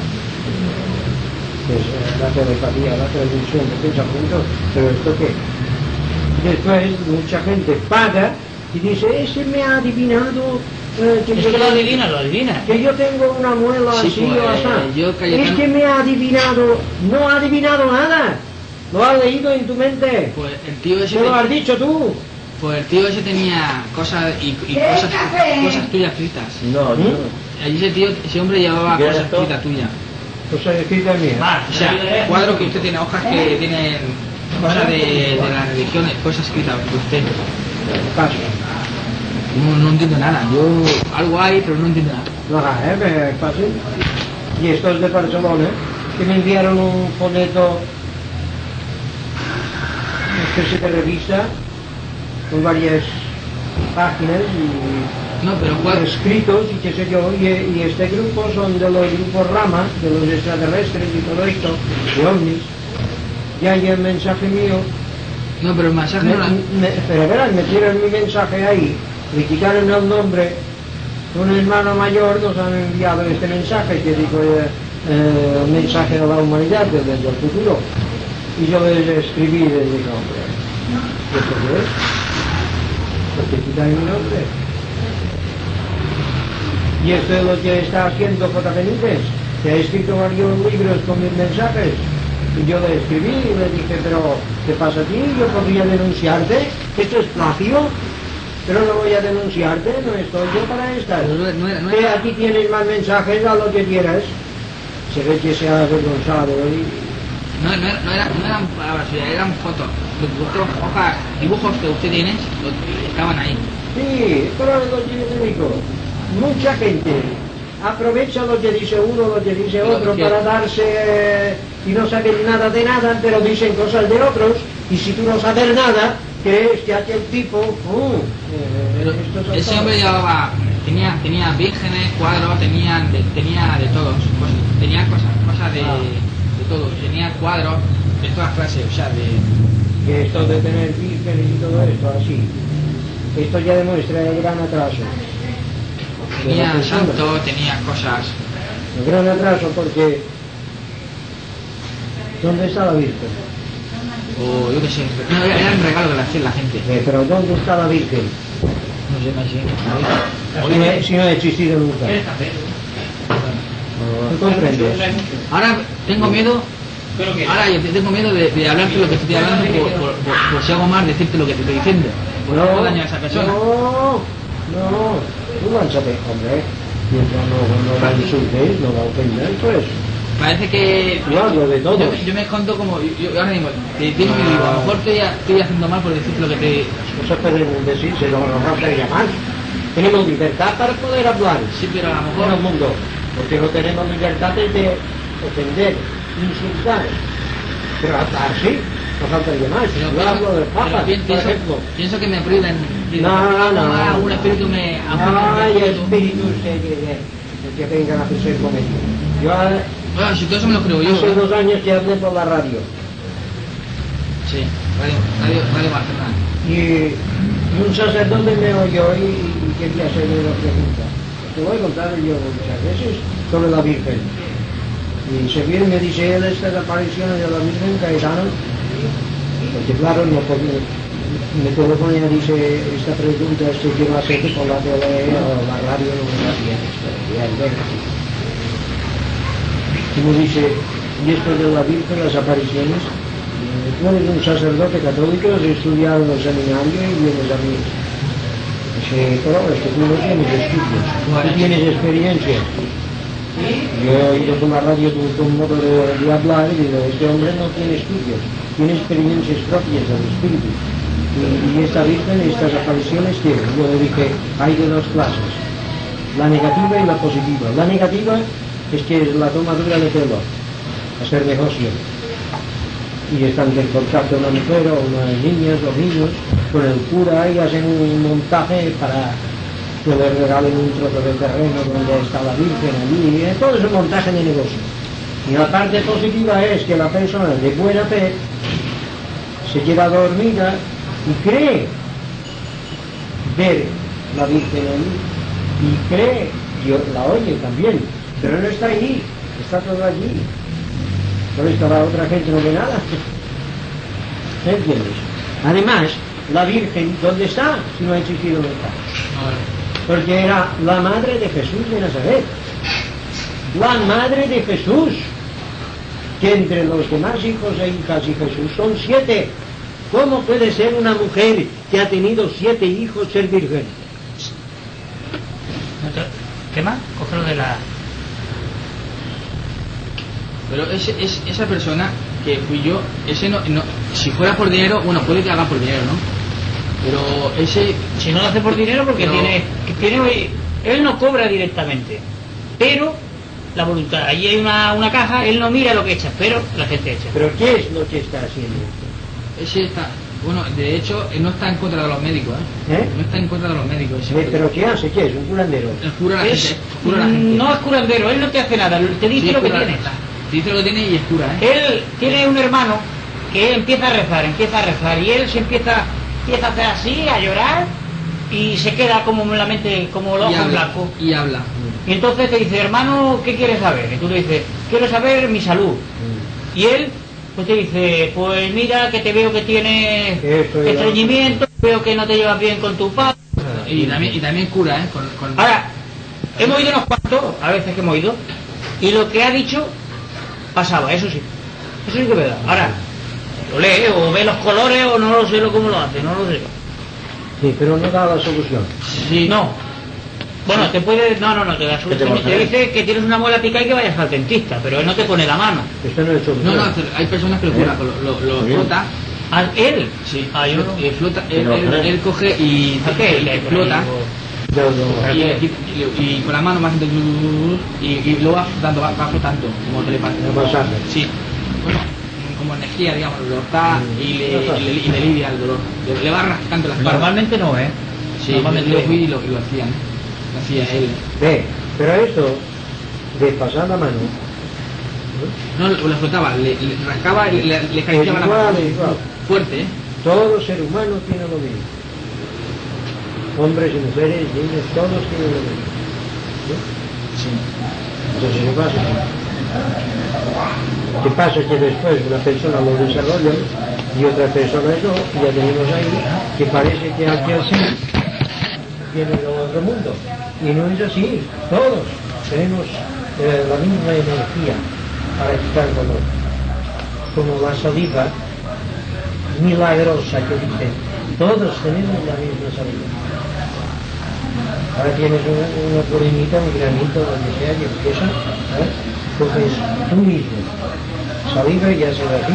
Es la telepatía, la transmisión de pensamiento. Pero ¿esto qué? Después mucha gente paga y dice, ese me ha adivinado... lo adivina. Que yo tengo una muela sí, así o así. Es que me ha adivinado... No ha adivinado nada. Lo has leído en tu mente. Pues el tío ese... ¿Qué lo has dicho tú? Pues el tío ese tenía cosas y cosas tuyas escritas. No. Allí ese hombre llevaba cosas escritas tuyas. Cosas escritas mías. O sea, cuadros que usted tiene, hojas que tienen cosas de las religiones, cosas escritas de usted. Paso. No entiendo nada. Yo algo hay, pero no entiendo nada. No, me fácil. Y estos de Barcelona, que me enviaron un folleto, una especie de revista, con varias páginas y no, pero escritos y qué sé yo, y este grupo son de los grupos Rama, de los extraterrestres y todo esto, de ovnis, y hay el mensaje mío. No, pero el mensaje pero verán, metieron mi mensaje ahí, le quitaron el nombre. Un hermano mayor nos han enviado este mensaje que dijo el mensaje de la humanidad desde el futuro, y yo les escribí y les dije, hombre, ¿esto qué es? ¿Por qué quitan mi nombre? Y esto es lo que está haciendo J. Benítez, que ha escrito varios libros con mis mensajes. Y yo le escribí y le dije, pero ¿qué pasa aquí? Yo podría denunciarte, esto es plagio, pero no voy a denunciarte, no estoy yo para estar. Que aquí tienes más mensajes, a lo que quieras. Se ve que se ha avergonzado y... No eran palabras, eran fotos. Hojas, dibujos que usted tiene, estaban ahí. Sí, pero lo que yo te digo, mucha gente aprovecha lo que dice uno, lo que dice otro para darse y no saber nada de nada, pero dicen cosas de otros, y si tú no sabes nada, crees que aquel tipo... ese hombre llevaba, tenía vírgenes, cuadros, tenía de todos, tenía cosas de todo, tenía cuadros de todas clases, o sea, que esto de tener vírgenes y todo esto, así, esto ya demuestra el gran atraso. Tenía santos, tenía cosas. El gran atraso porque... ¿Dónde está la Virgen? O yo qué sé, no, era un regalo que le hacía la gente. Pero ¿dónde está la Virgen? No sé. Si no ha existido nunca. ¿No comprendes? Ahora tengo miedo. Ahora yo tengo miedo de hablarte lo que estoy hablando por si hago más decirte lo que te estoy diciendo. Por no dañar a esa persona. No, No, tú lánzate, hombre. Mientras no la insultes, no la ofendas, pues. Parece que... Yo hablo de todo. Yo me escondo como... Yo ahora mismo, te digo que digo, a lo mejor estoy haciendo mal por decirte lo que te... Cosas podemos decir, se lo vamos a hacer llamar. Tenemos libertad para poder hablar. Sí, pero a lo En mejor... el mundo. Porque no tenemos libertad de ofender, insultar. Pero así, no faltaría más. Yo hablo del Papa, por ejemplo. Pienso que me prohíben... No. Un espíritu me... Ay, espíritus que vengan a hacer conmigo. Yo Bueno, si todo eso me lo creo yo. hace 2 años que hablé por la radio. Sí, Radio Barcelona. Y un sacerdote me oyó y quería hacerme una pregunta. Te voy a contar yo muchas veces sobre la Virgen. Y se viene y me dice él estas apariciones de la Virgen Caetano, porque claro, no podía, me telefona y dice esta pregunta esto que va a hacer por la tele o la radio no me la tiene. Y me dice, y esto de la Virgen, las apariciones, tú eres un sacerdote católico, has estudiado en el seminario y vienes a mí. Dice, pero es que tú no tienes estudios, tú tienes experiencia. Yo he oído por la radio tu modo de hablar y digo, este hombre no tiene estudios, tiene experiencias propias del espíritu. Y esta Virgen, estas apariciones tiene. Yo le dije, hay de 2 clases, la negativa y la positiva. La negativa es que es la tomadura de pelo, hacer negocio. Y están en contacto una mujer o unas niñas o niños con el cura y hacen un montaje para que le regalen un trozo de terreno donde está la Virgen allí, y todo es un montaje de negocio. Y la parte positiva es que la persona de buena fe se queda dormida y cree ver la Virgen allí, y cree, y la oye también, pero no está allí, está todo allí. Por esto la otra gente no ve nada. ¿Me entiendes? Además, la Virgen, ¿dónde está? Si no ha existido nunca. Porque era la madre de Jesús de Nazaret. La madre de Jesús. Que entre los demás hijos e hijas y Jesús son 7. ¿Cómo puede ser una mujer que ha tenido 7 hijos ser virgen? ¿Qué más? Cógelo de la... Pero esa persona que fui yo, ese no, si fuera por dinero, bueno, puede que haga por dinero, ¿no? Pero ese... Si no lo hace por dinero porque tiene él no cobra directamente, pero la voluntad, allí hay una caja, él no mira lo que echa, pero la gente echa. ¿Pero qué es lo que está haciendo? Ese está... Bueno, de hecho, él no está en contra de los médicos, ¿eh? No está en contra de los médicos. ¿Pero qué hace? ¿Qué es? ¿Un curandero? Él cura a la gente. Cura a la gente. No es curandero, él no te hace nada, te dice lo que tienes. Te dice lo que tiene y es cura, ¿eh? Él tiene un hermano que empieza a rezar y él se empieza a hacer así, a llorar y se queda como en la mente, como los ojos blancos. Y habla. Y entonces te dice, hermano, ¿qué quieres saber? Y tú le dices, quiero saber mi salud. Y él pues te dice, pues mira que te veo que tienes estreñimiento, veo que no te llevas bien con tu padre. Y también cura, ¿eh? Ahora, hemos ido unos cuantos, a veces que hemos ido, y lo que ha dicho pasaba, eso sí que es verdad. Ahora, lo lee o ve los colores o no lo sé cómo lo hace, no lo sé. Sí, pero no da la solución. Sí. No. Bueno, te puede... No, te da solución. Te dice que tienes una muela picada y que vayas al dentista, pero él no te pone la mano. Esto no es solución. No, hay personas que lo curan, lo flota. ¿Él? Sí. Yo no. Flota, él coge y flota. Y con la mano más y luego va flotando, va flotando, como telepatía. Sí. Bueno, como energía, digamos, lo está y le alivia el dolor. Le va rascando las partes. Normalmente no, ¿eh? Sí, normalmente lo fui y lo hacían. Lo hacía él. Pero esto de pasar la mano... No, lo flotaba, le rascaba y le acariciaba la mano. Fuerte, ¿eh? Todo ser humano tiene lo mismo. Hombres y mujeres, niños, todos tienen lo mismo. Sí. Entonces, ¿qué pasa? Que después una persona lo desarrolla y otra persona no, y ya tenemos ahí que parece que aquel sí tiene el otro mundo. Y no es así. Todos tenemos la misma energía para quitar dolor. Como la saliva milagrosa que dicen, todos tenemos la misma saliva. Ahora tienes una polinita, un granito, donde sea, que empieza, coges tú mismo saliva y haces así,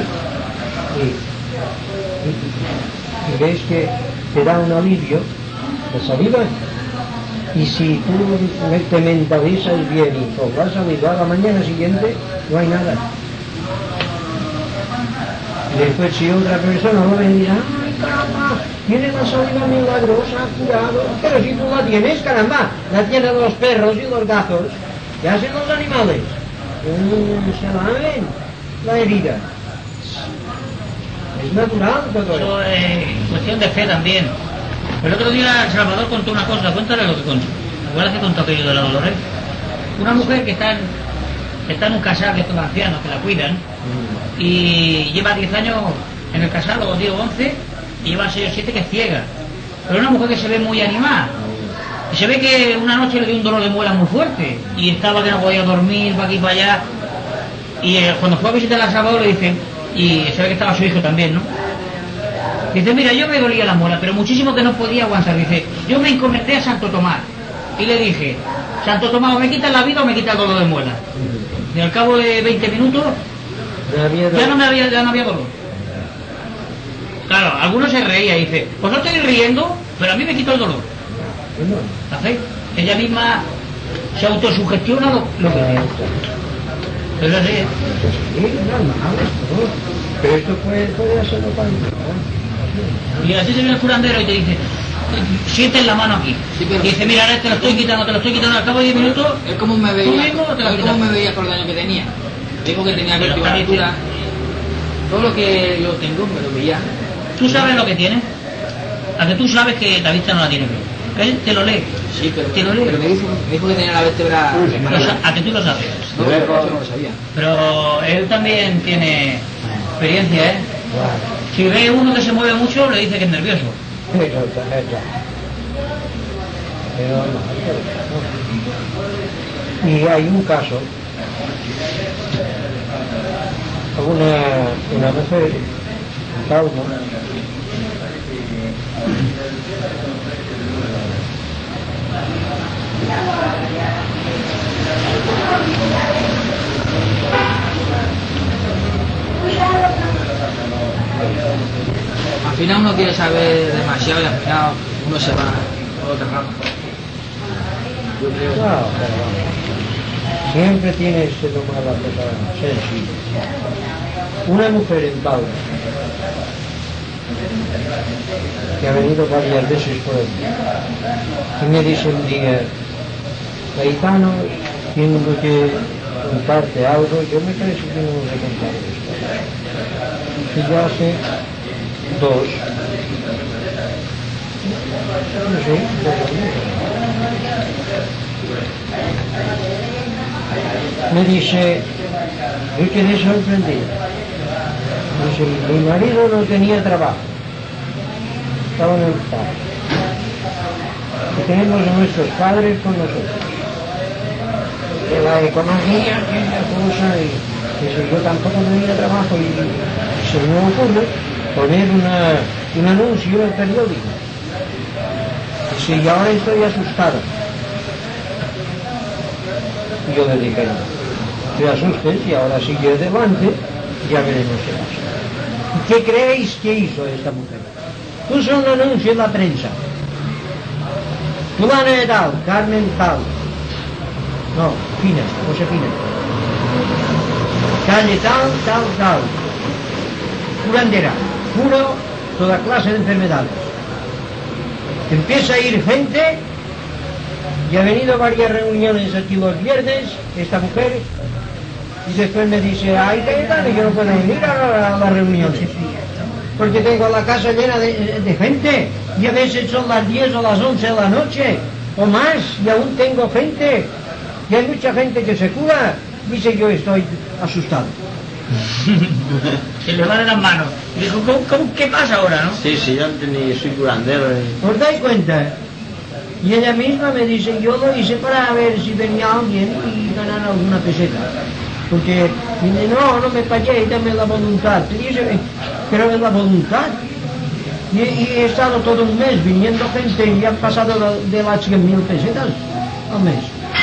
y ves que te da un alivio la saliva, y si tú te mentalizas bien y con la saliva, a la mañana siguiente no hay nada. Y después si otra persona lo ve y dirá, ¡ay, caramba! Tiene la saliva milagrosa, curado. Pero si tú la tienes, caramba, la tienen los perros y los gatos. ¿Qué hacen los animales? Se lamen la herida. Es natural todo Eso es cuestión de fe también. El otro día Salvador contó una cosa, cuéntale lo que contó. ¿Recuerdas que contó aquello de la Dolores? Una mujer que está en un casal de estos ancianos que la cuidan y lleva 10 años en el casal, o 10 o 11, y lleva 6 o 7 que es ciega. Pero una mujer que se ve muy animada. Y se ve que una noche le dio un dolor de muela muy fuerte y estaba que no podía dormir, para aquí y para allá. Y cuando fue a visitar a Salvador le dice, y se ve que estaba su hijo también, ¿no? Dice, mira, yo me dolía la muela, pero muchísimo que no podía aguantar. Dice, yo me encomendé a Santo Tomás y le dije, Santo Tomás, o me quita la vida o me quita el dolor de muela. Y al cabo de 20 minutos ya no había dolor. Claro, algunos se reía y dice, pues no estoy riendo, pero a mí me quitó el dolor. ¿La fe? Ella misma se autosugestiona lo que tiene. Pero así es. Pero esto puede hacerlo para mí. Y así se viene el curandero y te dice, sientes la mano aquí. Sí, pero... Y dice, mira, ahora te lo estoy quitando, al cabo de 10 minutos. Es como me veía, tú mismo te la quitas. me veía por el daño que tenía. Digo que tenía vértigo, altura. Todo lo que yo tengo me lo veía. ¿Tú sabes lo que tienes? A que tú sabes que la vista no la tiene bien. Él te lo lee. Sí, pero, te lo lee. Pero me dijo que tenía la vértebra... A que tú lo sabes. No, eso no lo sabía. Pero él también tiene experiencia, ¿eh? Si ve uno que se mueve mucho, le dice que es nervioso. Y hay un caso, una mujer, Palma, al final uno quiere saber demasiado y al final uno se va por otra rama. Yo creo. Claro, siempre tienes que tomar la cosa sencilla. Una mujer en Palma que ha venido varias veces por aquí y me dice un día, Gaetano, tengo que contarte algo. Yo me parece que no os he contado esto. Y ya hace 2, no sé, 2 años. Me dice, yo quedé sorprendido. Dice, mi marido no tenía trabajo, estaba en el paro. Y tenemos a nuestros padres con nosotros. De la economía, que es la cosa, y dice, yo tampoco tenía trabajo y se me ocurre poner un anuncio en el periódico. Dice, y ahora estoy asustado. Y yo le dije, no te asustes y ahora sigue adelante, ya veremos qué pasa. ¿Qué creéis que hizo esta mujer? Puso un anuncio en la prensa. Fulana de tal, Carmen tal. No, Fina, Josefina. Calle tal, tal, tal. Curandera, curo toda clase de enfermedades. Empieza a ir gente y ha venido a varias reuniones aquí los viernes, esta mujer, y después me dice, ay, yo no puedo venir a las reuniones, porque tengo la casa llena de gente, y a veces son las 10 o las 11 de la noche, o más, y aún tengo gente, y hay mucha gente que se cura. Dice, yo estoy asustado. Se le van las manos. Dijo, ¿qué pasa ahora, no? Sí, yo soy curandero. ¿Os dais cuenta? Y ella misma me dice, yo lo hice para ver si venía alguien y ganar alguna peseta. Porque dice, no me pagué, dame la voluntad. Y dice, pero es la voluntad. Y he estado todo un mes viniendo gente y han pasado de las 100.000 pesetas al mes.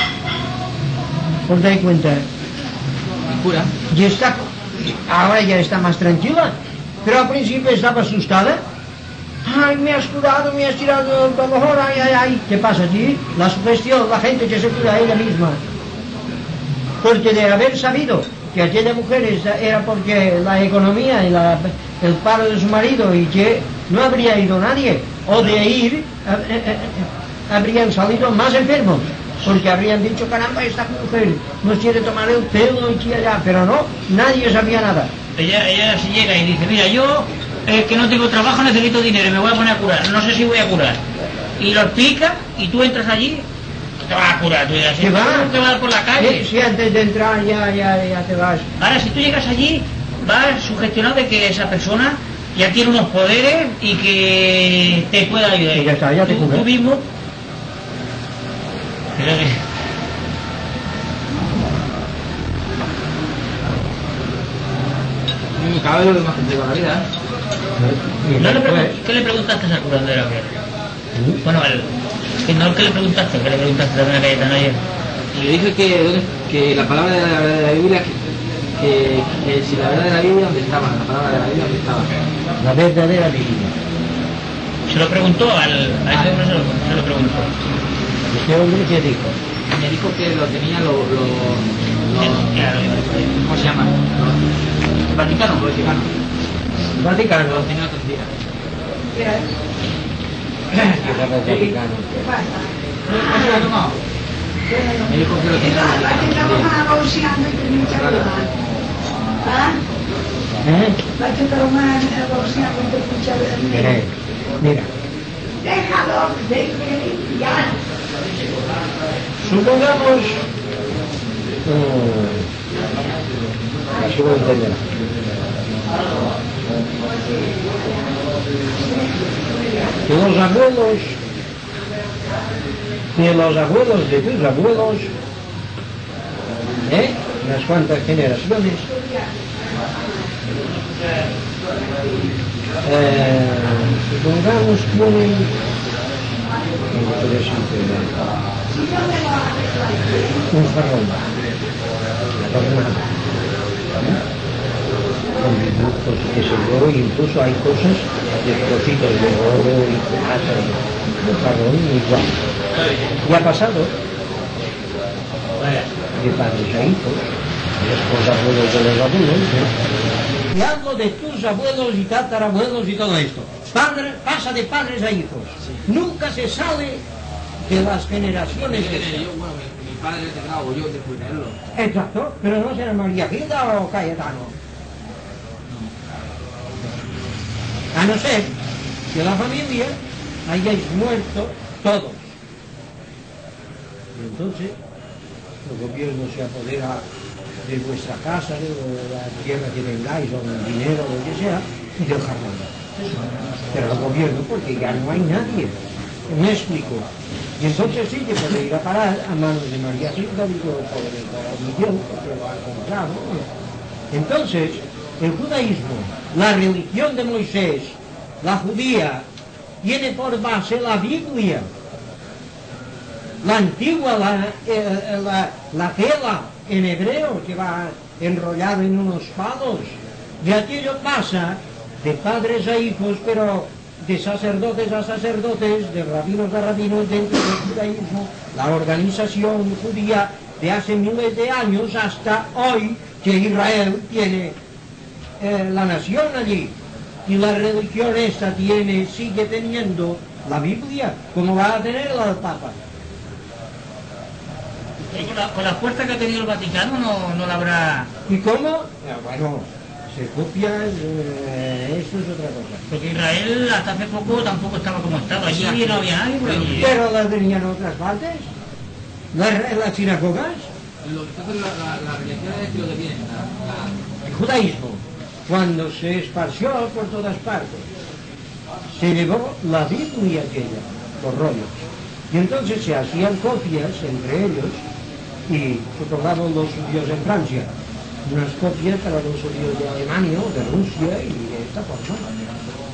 ¿Os dais cuenta? Cura. Y está, ahora ya está más tranquila, pero al principio estaba asustada. Ay, me has curado, me has tirado el mejor, ay, ay, ay. ¿Qué pasa allí? La sugestión, la gente que se cura a ella misma. Porque de haber sabido que aquella mujer era porque la economía y el paro de su marido y que no habría ido nadie, o de ir, habrían salido más enfermos, porque habrían dicho, caramba, esta mujer nos quiere tomar el pelo y que allá, pero no, nadie sabía nada. Ella se llega y dice, mira, yo que no tengo trabajo, necesito dinero y me voy a poner a curar, no sé si voy a curar. Y lo explica y tú entras allí, te vas a curar, tú dirás, ¿Qué va? te vas a dar por la calle. Si antes de entrar ya te vas. Ahora, si tú llegas allí, vas sugestionado de que esa persona ya tiene unos poderes y que te puede ayudar. Y ya está, ya te tú, cura. tú mismo. Cada vez lo veo más complicado la vida, ¿Qué le preguntaste a esa curandera? Bueno, ¿qué le preguntaste? ¿Qué le preguntaste también a Cayetano ayer? Y le dije que la palabra de la Biblia, que si la verdad de la Biblia, ¿dónde estaba? La palabra de la Biblia, ¿dónde estaba? La verdadera Biblia. Se lo preguntó a ese hombre, se lo preguntó. ¿Este hombre qué dijo? Me dijo que lo tenía Claro, ¿cómo se llama? El Vaticano. Vaticano. Lo tenía otros días. ¿Qué sabe el Vaticano? Me dijo que lo tenía el Vaticano. Mira. Supongamos, así lo entenderá. Que los abuelos de tus abuelos, unas cuantas generaciones, supongamos tienen un jarrón adornado con dibujos que se oro, incluso hay cosas de trocitos de oro y plata, un jarrón igual. Y ha pasado de padres a hijos, de los abuelos de los abuelos, y hablo de tus abuelos y tatarabuelos y todo esto. Pasa de padres a hijos. Nunca se sale de las generaciones que sean. Bueno, mi padre es de Grau, yo de Juinelo. Exacto, pero no será María Gilda o Cayetano. A no ser que la familia hayáis muerto todos. Y entonces el gobierno se apodera de vuestra casa, de la tierra que tengáis, o del dinero, o lo que sea, y del jarrón. Pero el gobierno, porque ya no hay nadie. Me explico. Y entonces sí que puede ir a parar a manos de María Gilda, digo, por Miguel, porque lo ha comprado. Entonces, el judaísmo, la religión de Moisés, la judía, tiene por base la Biblia. La antigua, la tela en hebreo, que va enrollado en unos palos. Y aquello pasa de padres a hijos, pero de sacerdotes a sacerdotes, de rabinos a rabinos dentro del judaísmo, la organización judía de hace miles de años hasta hoy, que Israel tiene la nación allí. Y la religión esta sigue teniendo la Biblia, como va a tener la del Papa. Con la fuerza que ha tenido el Vaticano no la habrá... ¿Y cómo? Bueno, se copia, esto es otra cosa. Porque Israel hasta hace poco tampoco estaba como estaba. Allí no había nadie por allí. Pero las tenían otras partes. Las sinagogas. Entonces la religión es lo que viene. El judaísmo, cuando se esparció por todas partes, se llevó la Biblia aquella, los rollos. Y entonces se hacían copias entre ellos, y supongamos los judíos en Francia, unas copias para los judíos de Alemania o de Rusia, y de esta forma.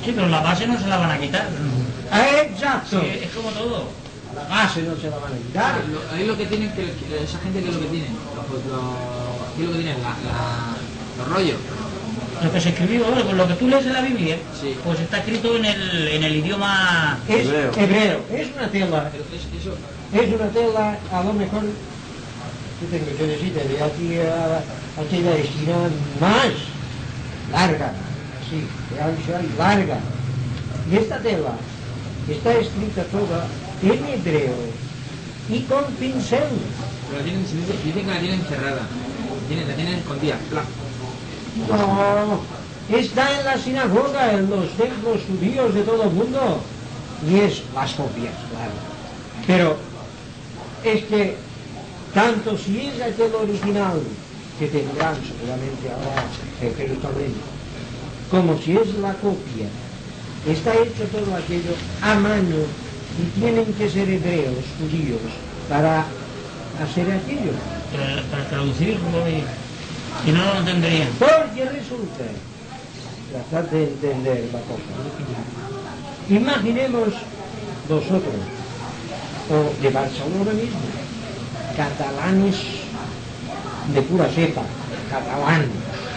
Sí, pero la base no se la van a quitar. Exacto. Sí, es como todo. La base no se la van a quitar. Ahí lo que tienen, esa gente que es lo que tienen, ¿qué es lo que tienen? Los rollos. Lo que se escribió, lo que tú lees en la Biblia, Sí. pues está escrito en el idioma... Es hebreo. Es una tela. Pero eso, Es una tela, a lo mejor, yo tengo que decirte, de aquí a aquella esquina más larga, así, de ancha y larga. Y esta tela está escrita toda en hebreo y con pincel. pero dicen que la tienen cerrada, la tienen escondida. No, está en la sinagoga, en los templos judíos de todo el mundo. Y es las copias, claro. Pero es que tanto si es aquel original que tendrán seguramente ahora en Jerusalén, como si es la copia, está hecho todo aquello a mano y tienen que ser hebreos, judíos, para hacer aquello. Para traducirlo y no lo entenderían. Porque resulta, tratar de entender la cosa. Imaginemos vosotros, o de Barcelona mismo, catalanes de pura cepa, catalanes.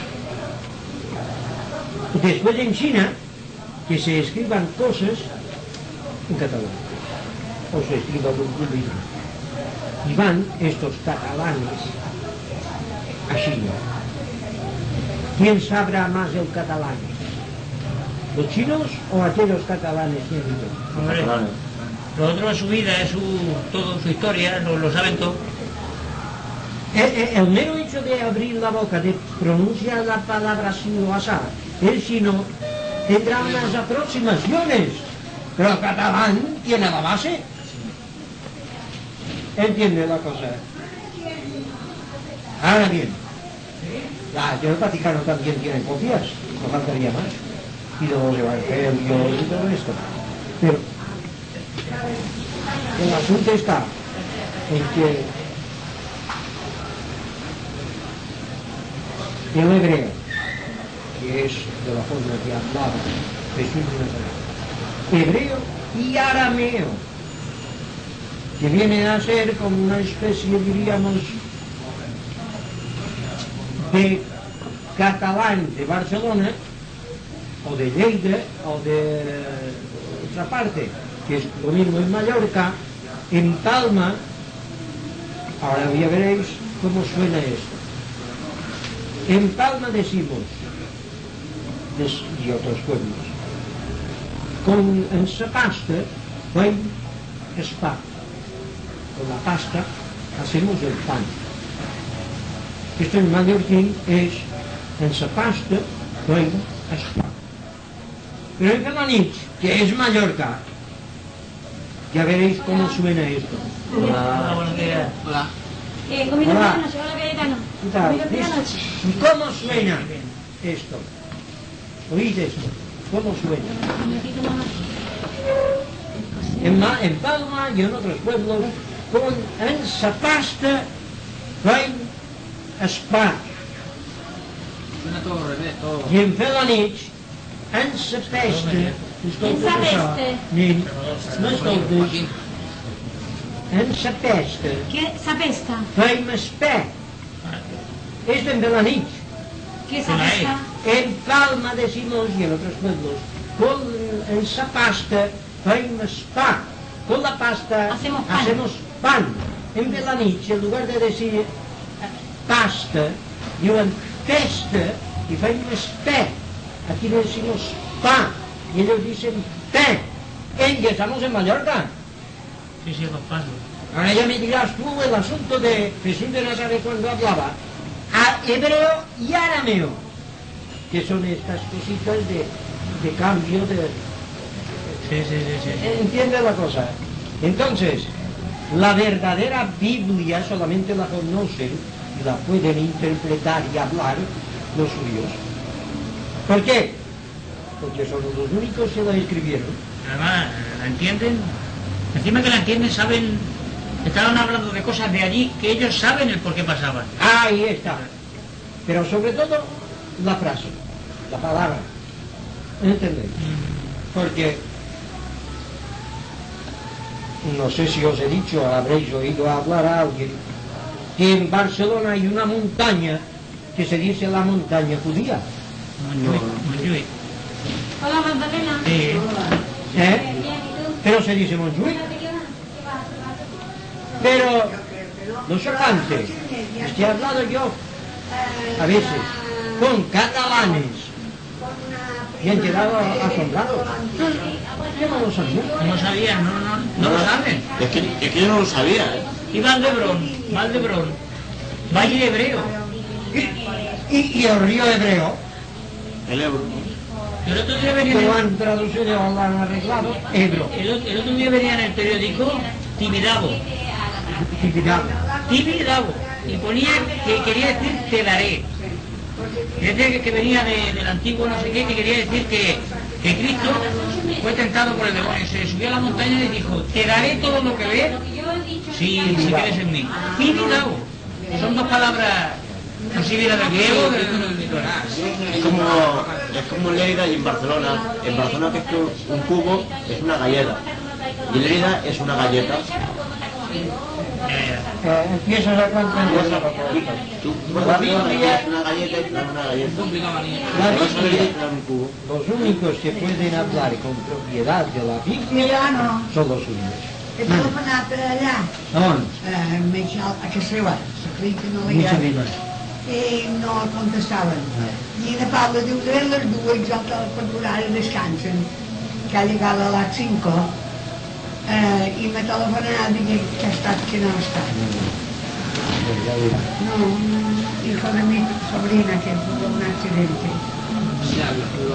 Después en China, que se escriban cosas en catalán, o se escriban un libro. Y van estos catalanes a China. ¿Quién sabrá más el catalán? ¿Los chinos o aquellos catalanes que han ido? Hombre, lo otro es su vida, es todo su historia, lo saben todo. El mero hecho de abrir la boca, de pronunciar la palabra sino asá, el chino tendrá unas aproximaciones, pero el catalán tiene la base. ¿Entiende la cosa? Ahora bien, el Vaticano también tiene copias, no faltaría más, y de los evangelios y todo esto. Pero el asunto está en que el hebreo, que es de la forma que hablaba Jesús de Nazaret, hebreo y arameo, que viene a ser como una especie, diríamos, de catalán de Barcelona, o de Lleida, o de otra parte, que es lo mismo en Mallorca, en Palma. Ahora ya veréis cómo suena esto. En Palma decimos, y otros pueblos, en sa pasta, ven spa. Con la pasta hacemos el pan. Esto en mallorquín es en sa pasta, ven spa. Pero en Felanich, que es Mallorca, ya veréis cómo suena esto. Hola, buenos días. Hola. Comida Hola. de noche, hola Cayetano. ¿Qué tal? Comida de noche. ¿Y cómo suena esto? ¿Oís esto? ¿Cómo suena? En Palma y en otros pueblos, con en sa pasta, ven spa. Suena todo al revés, todo. I en Felanich, en sa pesta, En sa peste. no escoltes, Joaquín. en sa pesta, ¿Qué sapesta? ven spa. Esto en Felanich. ¿Qué sapesta? En Palma decimos, y en otros pueblos, en esa pasta ven spa. Con la pasta Hacemos pan. hacemos pan. En Felanich, en lugar de decir pasta, diuen pesta y ven spa. Aquí decimos pa, y ellos dicen pe. Y estamos en Mallorca. Sí, dos pasos. Ahora ya me dirás tú el asunto de Jesús de Nazaret cuando hablaba a hebreo y arameo, que son estas cositas de cambio de... Sí. ¿Entiende la cosa? Entonces, la verdadera Biblia solamente la conocen y la pueden interpretar y hablar los judíos. ¿Por qué? Porque son los únicos que la escribieron. Además, ¿la entienden? Encima que la entienden, saben... Estaban hablando de cosas de allí que ellos saben el por qué pasaban. Ahí está. Pero sobre todo, la frase, la palabra. ¿Entendéis? Porque no sé si os he dicho, habréis oído hablar a alguien, que en Barcelona hay una montaña que se dice la montaña judía. Montjuïc. Hola, Magdalena. Pero se dice Montjuïc. Pero lo chocante es que he hablado yo a veces con catalanes y han quedado asombrados. Yo no lo sabía. No sabían, no lo saben. Es que yo no lo sabía, ¿eh? Y Valdebrón, Valle Hebreo. Y el río Hebreo, El Ebro. El otro día venía que lo han traducido, lo han arreglado, Ebro. el otro día venía en el periódico Tibidabo. Tibidabo. Y ponía que quería decir te daré. Decía que venía del antiguo no sé qué, que quería decir que Cristo fue tentado por el demonio. Se subió a la montaña y dijo, te daré todo lo que ves si crees en mí. Tibidabo. Son dos palabras, no sé si viene del griego, Es como Lleida y en Barcelona. En Barcelona que es que un cubo es una galleta. Y Lleida es una galleta. Empiezas a comprender esa cosa. La Biblia, Es una galleta y una galleta. la Biblia, los únicos que pueden hablar con propiedad de la Biblia son los judíos. He telefonat allà, On? a Castellà, s'acredit que no Mucha hi vida. i no contestaven. I la Paula diu, de les dues, jo per l'horari descansen, que ha llegat a les 5, i me telefonarà i dic que ha estat, que no ha estat. No, un hijo de mi sobrina que tuvo un accidente. O sea,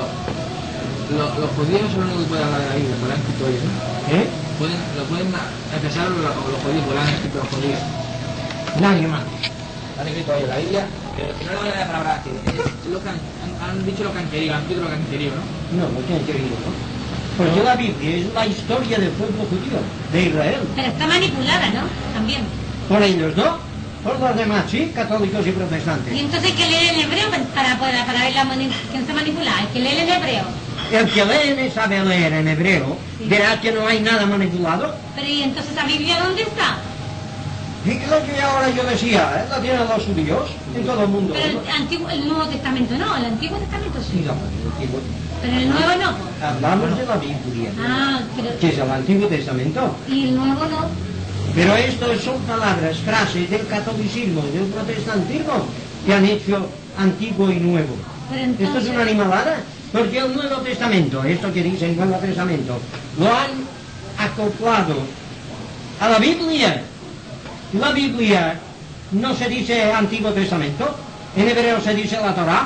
los judíos son los únicos que pueden hablar de la Biblia, por la han escrito ellos, ¿no? Lo pueden empezar los judíos, por la han escrito los judíos. Nadie más. Han escrito ellos la Biblia, pero que no le van a dar palabras que han dicho lo que han querido, han dicho lo que han querido, ¿no? No, no tienen querido, ¿no? Porque la Biblia es la historia del pueblo judío, de Israel. Pero está manipulada, ¿no? También. Por ellos, ¿no? Por los demás, sí, católicos y protestantes. Y entonces hay que leer en hebreo para ver quién se manipula. Hay que leer en hebreo. El que lee y sabe leer en hebreo, verá que no hay nada manipulado. Pero ¿y entonces la Biblia dónde está? Y lo que ahora yo decía, la tienen los judíos en todo el mundo. Pero ¿no? el Nuevo Testamento no, el Antiguo Testamento Sí, sí. no, el Antiguo. Pero el Nuevo no. Hablamos de la Biblia, Ah, pero... que es el Antiguo Testamento. Y el Nuevo no. Pero esto son palabras, frases del catolicismo, del protestantismo, que han hecho antiguo y nuevo. Pero Esto entonces... es una animalada, porque el Nuevo Testamento, esto que dice el Nuevo Testamento, lo han acoplado a la Biblia. La Biblia no se dice Antiguo Testamento, en hebreo se dice la Torá,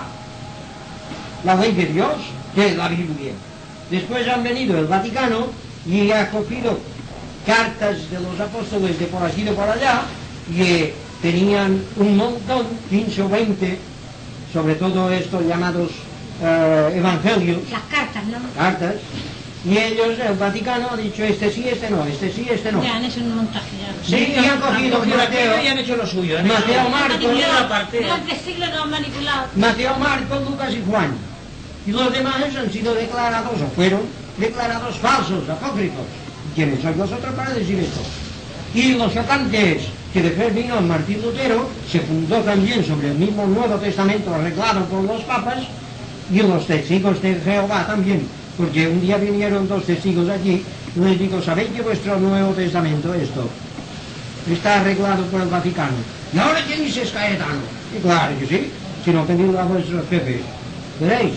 la ley de Dios, que es la Biblia. Después han venido el Vaticano y ha cogido cartas de los apóstoles de por aquí y de por allá, y tenían un montón, 15 o 20, sobre todo estos llamados evangelios, Las cartas, ¿no? cartas, y ellos, el Vaticano, ha dicho este sí, este no, este sí, este no. Ya han hecho un montaje ya. Sí, y han cogido Mateo, y han hecho lo suyo. Mateo, Marcos, Durante siglos no han manipulado. Mateo, Marcos, Lucas y Juan. Y los demás han sido declarados, o fueron declarados falsos, apócrifos. ¿Quiénes sois vosotros para decir esto? Y lo chocante es que después vino Martín Lutero, se fundó también sobre el mismo Nuevo Testamento arreglado por los papas, y los testigos de Jehová también, porque un día vinieron dos testigos aquí, y les digo, ¿sabéis que vuestro Nuevo Testamento, esto, está arreglado por el Vaticano? ¿Y ahora quién dice es Caetano? Y claro que sí, si no pedid a vuestros jefes. ¿Veréis?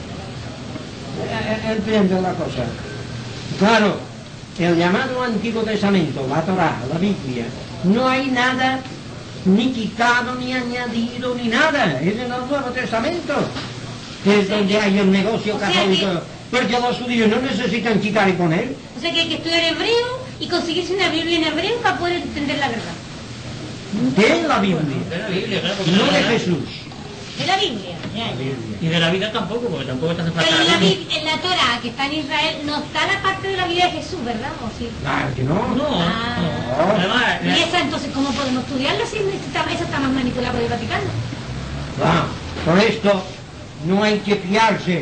Entienden la cosa. Claro, el llamado Antiguo Testamento, la Torá, la Biblia, no hay nada ni quitado, ni añadido, ni nada. Es en el Nuevo Testamento, que es donde hay el negocio católico. Porque los judíos no necesitan quitar y poner. O sea que hay que estudiar hebreo y conseguirse una Biblia en hebreo para poder entender la verdad. De la Biblia, De la Biblia, claro. porque no no de la- Jesús. De la Biblia, ya. Y de la vida tampoco, porque tampoco te hace falta Pero en la la, Biblia. en la Torah, que está en Israel, no está la parte de la vida de Jesús, ¿verdad? ¿O sí? Claro que no. No, Ah. no. Además, ¿Y esa entonces cómo podemos estudiarla si esa está más manipulada por el Vaticano? Por esto no hay que fiarse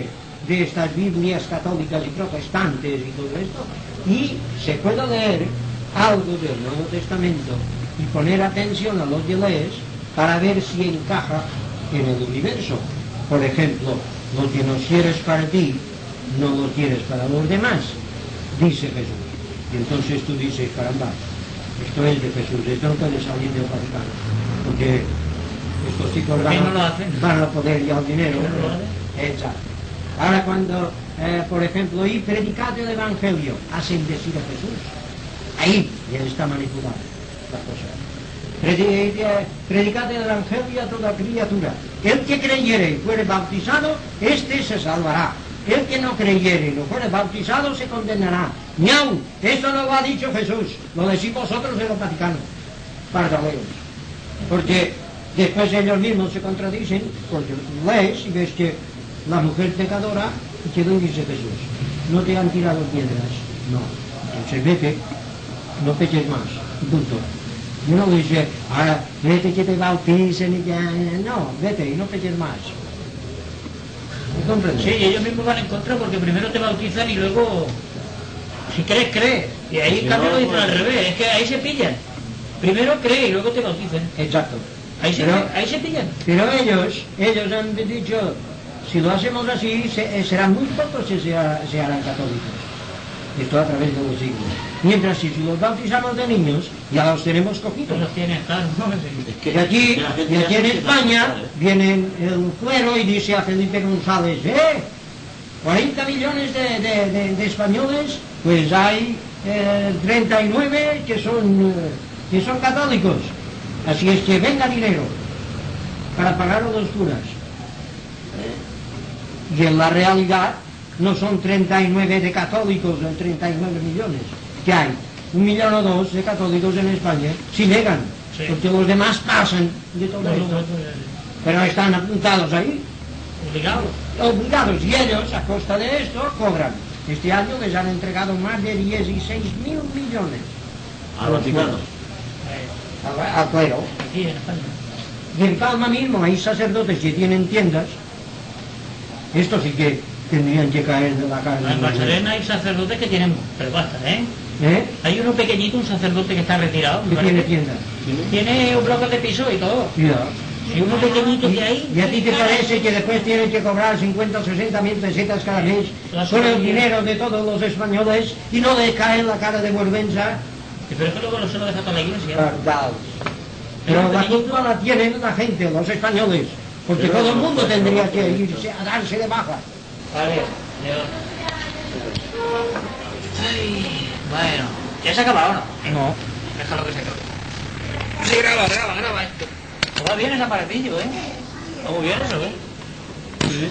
de estas Biblias católicas y protestantes y todo esto, y se puede leer algo del Nuevo Testamento y poner atención a lo que lees para ver si encaja en el universo. Por ejemplo, lo que no quieres para ti, no lo quieres para los demás, dice Jesús. Y entonces tú dices, caramba, esto es de Jesús, esto no puede salir del Vaticano, porque estos chicos van a poder ya el dinero. Exacto. Ahora cuando, por ejemplo, y predicad el Evangelio, hacen decir a Jesús, ahí ya está manipulada la cosa. Predicad el Evangelio a toda criatura. El que creyere y fuere bautizado, este se salvará. El que no creyere y no fuere bautizado se condenará. ¡Miau! Esto no lo ha dicho Jesús, lo decís vosotros en los Vaticanos, pardaleros. Porque después ellos mismos se contradicen, porque lees y ves que la mujer pecadora, y que lo dice Jesús, no te han tirado piedras, no. Entonces vete, no peques más, punto. Y no dice, ahora vete que te bauticen y que... No, vete y no peques más. ¿Me comprendes? Sí, ellos mismos van en contra porque primero te bautizan y luego, si crees, crees. Y ahí en cambio lo dicen al revés, es que ahí se pillan. Primero crees y luego te bautizan. Exacto. Ahí se pillan. Pero ellos han dicho, si lo hacemos así, serán muy pocos que se harán católicos. Esto a través de los siglos. Mientras si los bautizamos de niños, ya los tenemos cogidos. Los tienes, claro. Y aquí en España viene el clero y dice a Felipe González, 40 millones de españoles, pues hay 39 que son católicos. Así es que venga dinero para pagar a los curas. Y en la realidad no son 39 de católicos, son 39 millones. Que hay 1 millón o 2 de católicos en España, si llegan, sí. Porque los demás pasan de todo esto. Pero están apuntados ahí. Obligados. Y ellos, a costa de esto, cobran. Este año les han entregado más de 16.000 millones. Al Vaticano. Al clero. Aquí en España. Y en Palma mismo hay sacerdotes que tienen tiendas. Esto sí que tendrían que caer de la carne. En Barcelona hay sacerdotes que tienen, pero basta, Hay uno pequeñito, un sacerdote que está retirado. ¿Que tiene tienda? Tiene un bloque de piso y todo. Ya. Y uno pequeñito que hay. ¿Y a ti te parece que después tienen que cobrar 50 o 60 mil pesetas cada mes con el dinero de todos los españoles y no le cae en la cara de vergüenza? Pero es que luego se lo deja toda la iglesia. Verdad. Pero la culpa la tienen la gente, los españoles, porque todo el mundo tendría que irse a darse de baja. Vale, bueno, ¿ya se ha acabado o no? No. Déjalo que se acabe. Sí, graba esto. Va bien ese aparatillo, Va muy bien eso, Sí.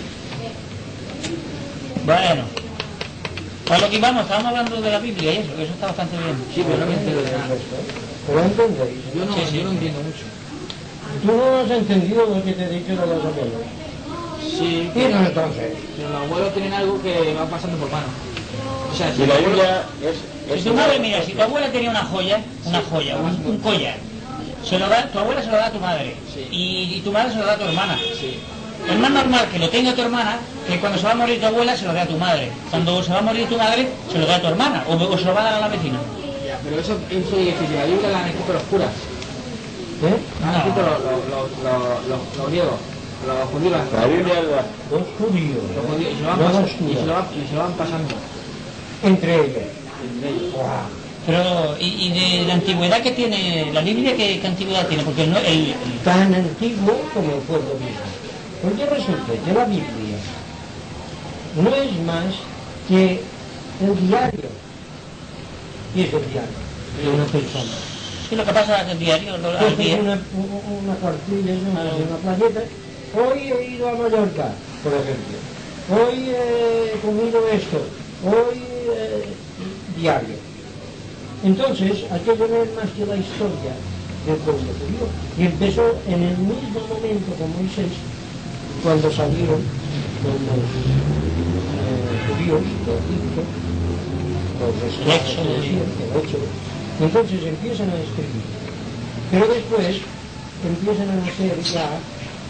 Bueno. Para lo que íbamos, estábamos hablando de la Biblia y eso, que eso está bastante bien. Sí, pero no me entiendo de nada. ¿Pero entendéis? Yo no entiendo mucho. ¿Tú no has entendido lo que te he dicho de los abuelos? Sí. ¿Y no entonces? Pero los abuelos tienen algo que va pasando por mano. O sea, Si la Biblia es Si tu madre, mira, si tu abuela tenía una joya, un collar, tu abuela se lo da a tu madre, sí. y tu madre se lo da a tu hermana. Sí. Es más normal que lo tenga tu hermana que cuando se va a morir tu abuela se lo dé a tu madre. Cuando se va a morir tu madre se lo da a tu hermana o se lo va a dar a la vecina. Ya, pero eso es que la Biblia la han escrito los curas. La han escrito los griegos, los judíos. la Biblia Los judíos. Los judíos, y se lo van pasando. Entre ellos. Pero, ¿y de la antigüedad que tiene la Biblia? ¿Qué antigüedad tiene? Porque no, Tan antiguo como el pueblo mismo. Porque resulta que la Biblia no es más que el diario. Y es el diario de una persona. Sí, lo que pasa es que el diario, al día. Una cuartilla en una playeta. Hoy he ido a Mallorca, por ejemplo. Hoy he comido esto. Hoy diario. Entonces, aquello no es más que la historia del pueblo judío. Y empezó en el mismo momento con Moisés, cuando salieron los judíos de Egipto, los esclavos del desierto. Entonces empiezan a escribir. Pero después empiezan a nacer ya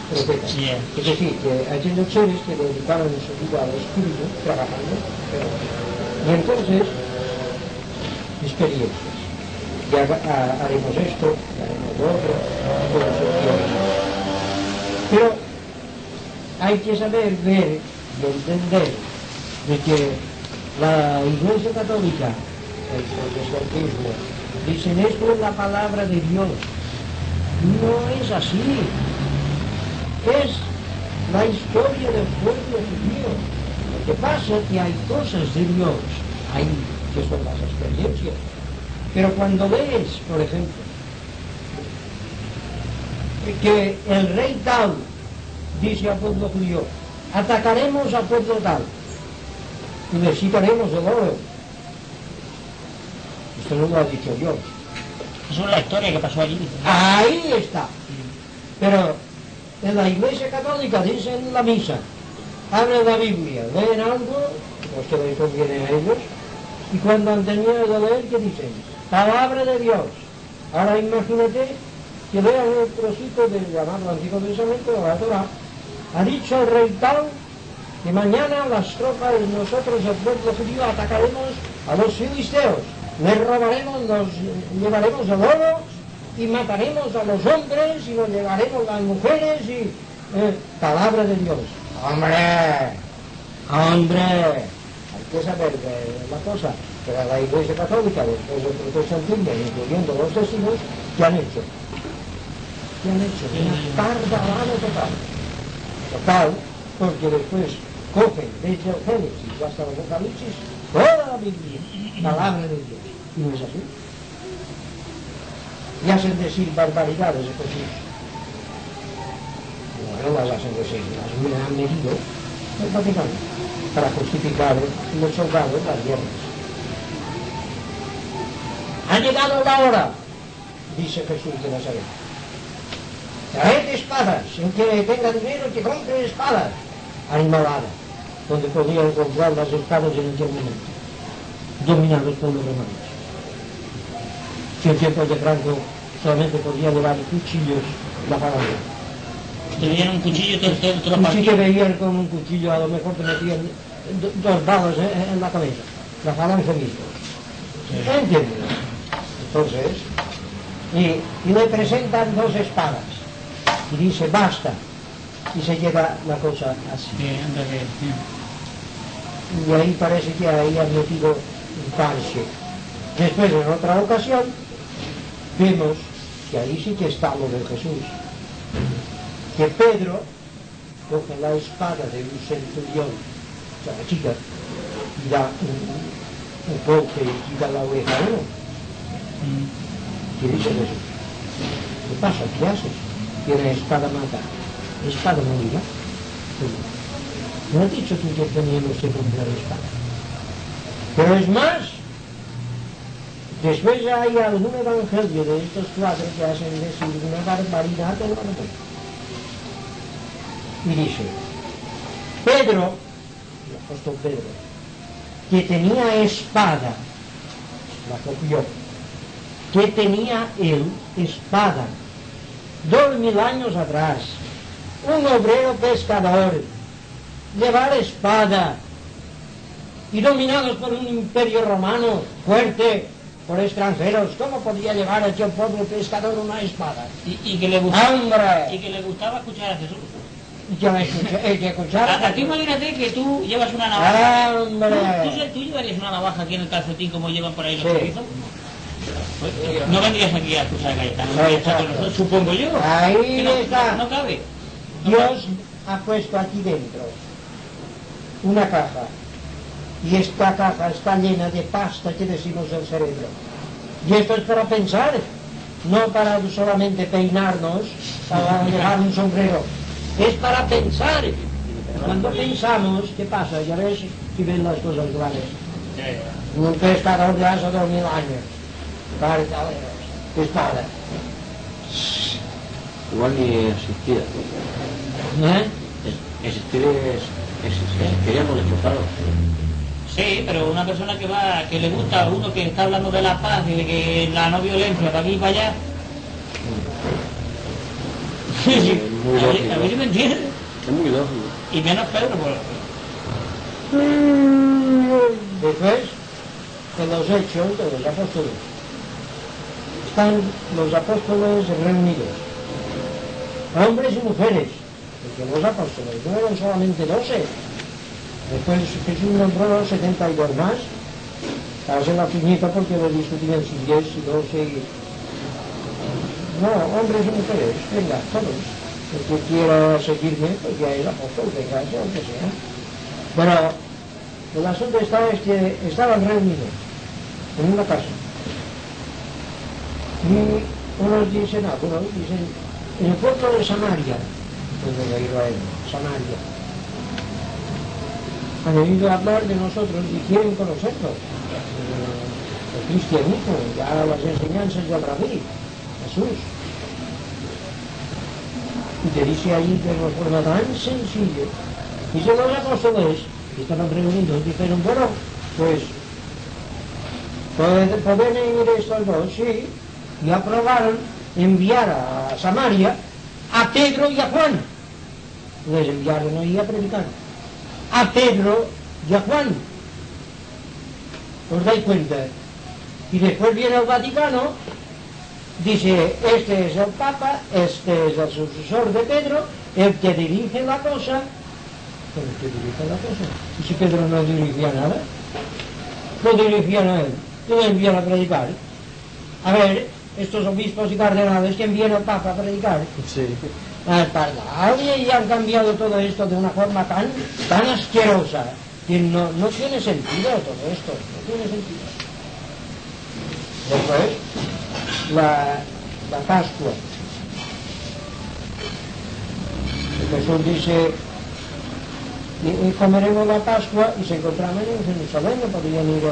profetas. Yeah. Es decir, que aquellos seres que dedicaban su vida al espíritu, trabajando, y entonces, experiencias. Ya haremos esto, ya haremos lo otro, todo eso. Pero hay que saber ver y entender de que la Iglesia Católica, el protestantismo, dicen esto es la palabra de Dios. No es así. Es la historia del pueblo judío. Lo que pasa es que hay cosas de Dios, hay que son las experiencias. Pero cuando ves, por ejemplo, que el rey tal dice al pueblo judío, atacaremos al pueblo tal y les quitaremos el oro. Esto no lo ha dicho Dios. Eso es la historia que pasó allí. Ahí está. Pero en la Iglesia Católica dicen la misa, abren la Biblia, leen algo, pues que les conviene a ellos, y cuando han terminado de leer, ¿qué dicen? Palabra de Dios. Ahora imagínate que lean el trocito de llamarlo Antiguo Testamento de la Torah. Ha dicho el rey tal que mañana las tropas, nosotros el pueblo judío, atacaremos a los filisteos, les robaremos, nos llevaremos el oro y mataremos a los hombres y nos llevaremos las mujeres y... palabra de Dios. ¡Hombre! Hay que saber de la cosa. Pero la Iglesia Católica, después del protestantismo, incluyendo los testigos, ¿qué han hecho? ¿Qué han hecho? Una pardalada total. Total, porque después cogen desde el Génesis hasta el Apocalipsis toda la Biblia, palabra de Dios. Y no es así. Y hacen decir barbaridades, es posible. No las hacen decir, las han medido el Vaticano para justificar los soldados las guerras. Ha llegado la hora, dice Jesús de Nazaret. Traed espadas, el que tenga dinero que compre espadas. Animalada, donde podía encontrar las espadas en aquel momento, dominados por los romanos. Si en tiempos de Franco solamente podía llevar cuchillos, la falange. Te veían un cuchillo y te lo Y si te partían. veían con un cuchillo, a lo mejor te metían dos balas en la cabeza, la falange mismo. ¿Entiendes? Entonces, y le presentan dos espadas y dice basta, y se lleva la cosa así. Y ahí parece que ahí han metido un parche. Después, en otra ocasión, vemos que ahí sí que está lo de Jesús, que Pedro coge la espada de un centurión, o sea, la chica, y da un golpe y quita la oreja a uno. ¿Qué dice Jesús? ¿Qué pasa? ¿Qué haces? Tiene espada mata. ¿Espada morirá? No has dicho tú que teníamos que comprar espada. Pero es más, después hay algún evangelio de estos cuatro que hacen decir una barbaridad enorme. Y dice, Pedro, el apóstol Pedro, que tenía espada, la copió, que tenía él espada, 2000 años atrás, un obrero pescador, llevar espada, y dominados por un imperio romano fuerte, por extranjeros, ¿cómo podía llevar a aquel pobre pescador una espada? Y que le gustaba, ¡Hombre! y que le gustaba escuchar a Jesús. El que escuchara. Aquí imagínate que tú llevas una navaja. ¡Hombre! ¿Tú llevarías una navaja aquí en el calcetín como llevan por ahí los Sí. chorizos? Pues, no vendrías aquí a acusar a Cayetano, no Ahí vendrías está. con nosotros, supongo yo. Ahí Que no, está. no cabe. No Dios ha puesto aquí dentro una caja, y esta caja está llena de pasta que decimos del cerebro. Y esto es para pensar, no para solamente peinarnos, para llevar un sombrero. Es para pensar. Cuando pensamos, ¿qué pasa? Ya ves si ven las cosas claras. Un pescador de hace 2000 años, cartaleros, espada. Igual ni existía. Existiría con el chocado. Sí, pero una persona que le gusta a uno que está hablando de la paz y de que la no violencia para aquí y para allá. Sí, sí. Muy lógico. A mí sí me entiende. Es muy lógico. Y menos Pedro, pues. Después, en los hechos de los apóstoles, están los apóstoles reunidos, hombres y mujeres, porque los apóstoles no eran solamente 12. Después Jesús nombró 72 más, para hacer la piñita porque lo discutían si 10 y 12 y... No, hombres y mujeres, venga, todos. El que quiera seguirme, pues ya es apóstol, venga, sea lo que sea. Pero el asunto es que estaban reunidos en una casa. Y unos dicen, algunos dicen, en el puerto de Samaria, de Israel, Samaria, han oído hablar de nosotros y quieren conocernos. El cristianismo, ya las enseñanzas del rabí, Jesús. Y te dice ahí de una forma tan sencilla. Dice los apóstoles, que estaban reunidos, dijeron, bueno, pues, ¿pueden ir estos dos? Sí. Y aprobaron enviar a Samaria a Pedro y a Juan. Les enviaron ahí a predicar. A Pedro y a Juan. ¿Os dais cuenta? Y después viene el Vaticano, dice, este es el Papa, este es el sucesor de Pedro, el que dirige la cosa. ¿Pero el que dirige la cosa? ¿Y si Pedro no dirigía nada? Lo dirigían a él, lo envían a predicar. A ver, estos obispos y cardenales que envían al Papa a predicar. Sí. Y han cambiado todo esto de una forma tan asquerosa que no tiene sentido todo esto, no tiene sentido. Después, la Pascua. Jesús dice, y comeremos la Pascua, y se encontraban en Jerusalén, no podían ir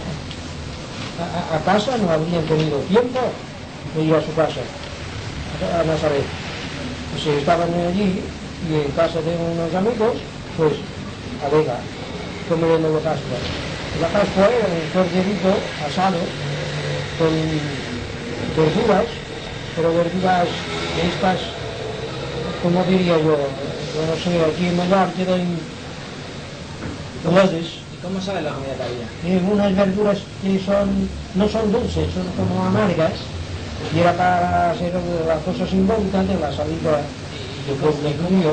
a casa, no habrían tenido tiempo de ir a su casa, a Nazaret. Y si estaban allí, y en casa de unos amigos, pues, alega, comeremos la Pascua. La Pascua era un corderito asado, con verduras, pero verduras de estas, como diría yo no sé, aquí en Mallorca doy lodes. ¿Y cómo sabe la comida que había? Unas verduras que no son dulces, son como amargas, y era para hacer la cosa simbólica de la salida del pueblo judío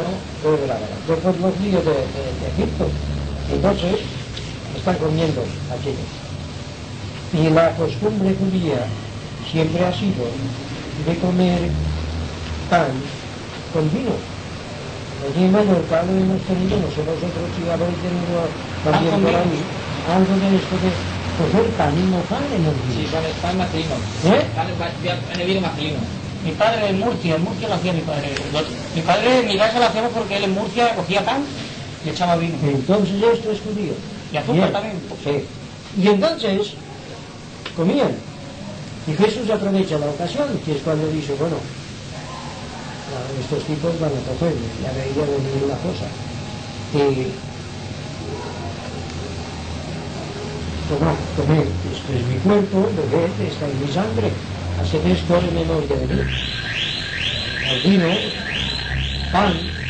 de Egipto. Entonces, están comiendo aquello. Y la costumbre judía siempre ha sido de comer pan con vino. Aquí en Mallorca lo hemos tenido, no sé vosotros si habéis tenido también por ahí algo de esto de coger pan y mojar en el vino. Sí, pan masculino. En el vino masculino. Mi padre en Murcia lo hacía mi padre. Mi padre en mi casa lo hacíamos porque él en Murcia cogía pan y echaba vino. Entonces esto es judío. Y azúcar también. Sí. Y entonces comían. Y Jesús aprovecha la ocasión, que es cuando dice, bueno, estos tipos van a coger, ya veía venir una cosa. Comer, esto es mi cuerpo, bebed, esta es mi sangre, haced esto en memoria de mí. El vino, pan.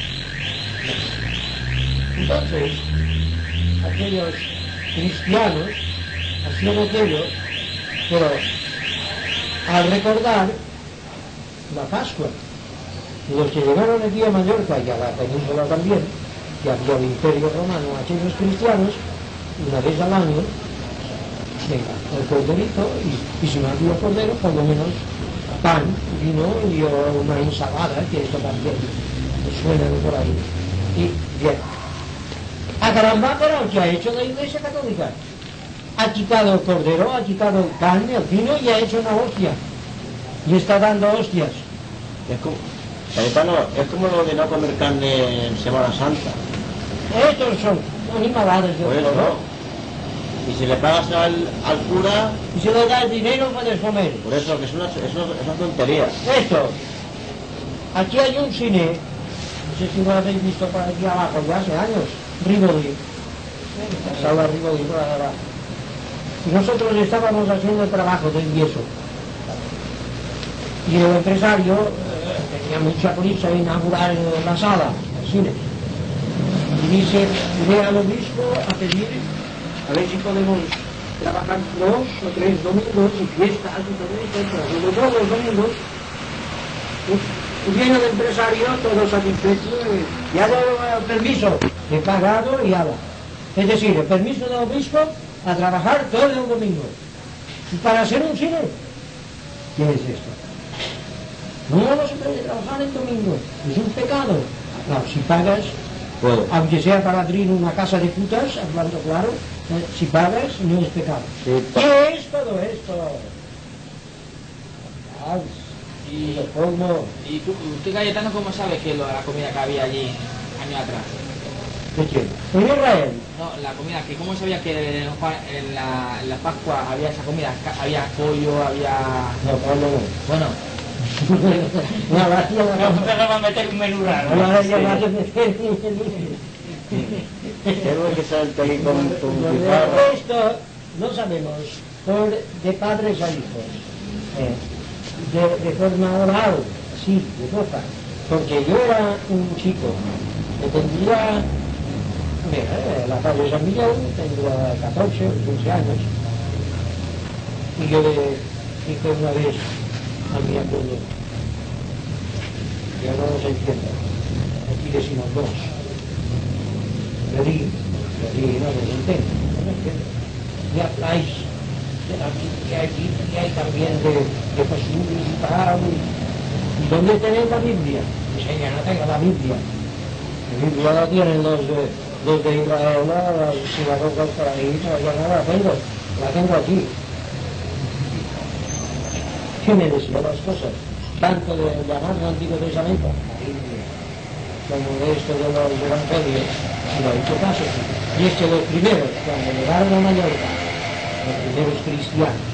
Entonces, aquellos cristianos hacían aquello, pero al recordar la Pascua, los que llegaron aquí a Mallorca y a la península también, que había el Imperio Romano, aquellos cristianos, una vez al año, venga, el corderito, y si no había cordero, por lo menos pan, vino y una ensalada, que esto también suena de por ahí. Y bien. ¡A caramba! Pero ¿qué ha hecho la Iglesia Católica? Ha quitado el cordero, ha quitado el pan, el vino y ha hecho una hostia. Y está dando hostias. Es como lo de no comer carne en Semana Santa. Estos son animaladas de Pues todo. no. Y si le pagas al cura, Y si le das dinero puedes comer. por eso, que es una tontería. Esto. Aquí hay un cine, no sé si lo habéis visto por aquí abajo, ya hace años, Rivoli. Sala Rivoli por ahí abajo. Y nosotros estábamos haciendo el trabajo del yeso. Y el empresario tenía mucha prisa de inaugurar la sala, el cine. Y dice, ve al obispo a pedir a ver si podemos trabajar 2 o 3 domingos y fiestas y todo eso, sobre todo los domingos. Viene el empresario, todo satisfecho, y ha dado el permiso, he pagado y ala. Es decir, el permiso del obispo a trabajar todo el domingo. ¿Y para hacer un cine? ¿Qué es esto? No se puede trabajar el domingo, es un pecado. No, si pagas, aunque sea para abrir una casa de putas, hablando claro, si pagas no es pecado. ¿Qué es todo esto? Y usted, Cayetano, ¿cómo sabe que la comida que había allí años atrás? ¿De quién? ¿En Israel? No, la comida, que ¿cómo sabía que en la Pascua había esa comida? Había pollo, había... No, pollo no. Bueno. No va a meter un menú raro. Tengo que saltar ahí con esto no sabemos, de padres a hijos, de forma oral, sí, de boca, porque yo era un chico que tendría, la calle San Miguel, tendría 14 o 15 años, y yo le dije una vez a mi abuelo, yo no los entiendo, aquí decimos dos, pedí, no los entiendo, no entiendo, y habláis de la Biblia y hay también de Jesús y tal, y ¿dónde tenéis la Biblia? Dice, ya no tengo la Biblia, la Biblia la tienen los de Israel, las sinagogas por ahí, yo no la tengo aquí. ¿Qué me decía las cosas? Tanto del llamado Antiguo Testamento como de esto de los evangelios, y lo ha hecho caso. Y es que los primeros, cuando llegaron a Mallorca, los primeros cristianos,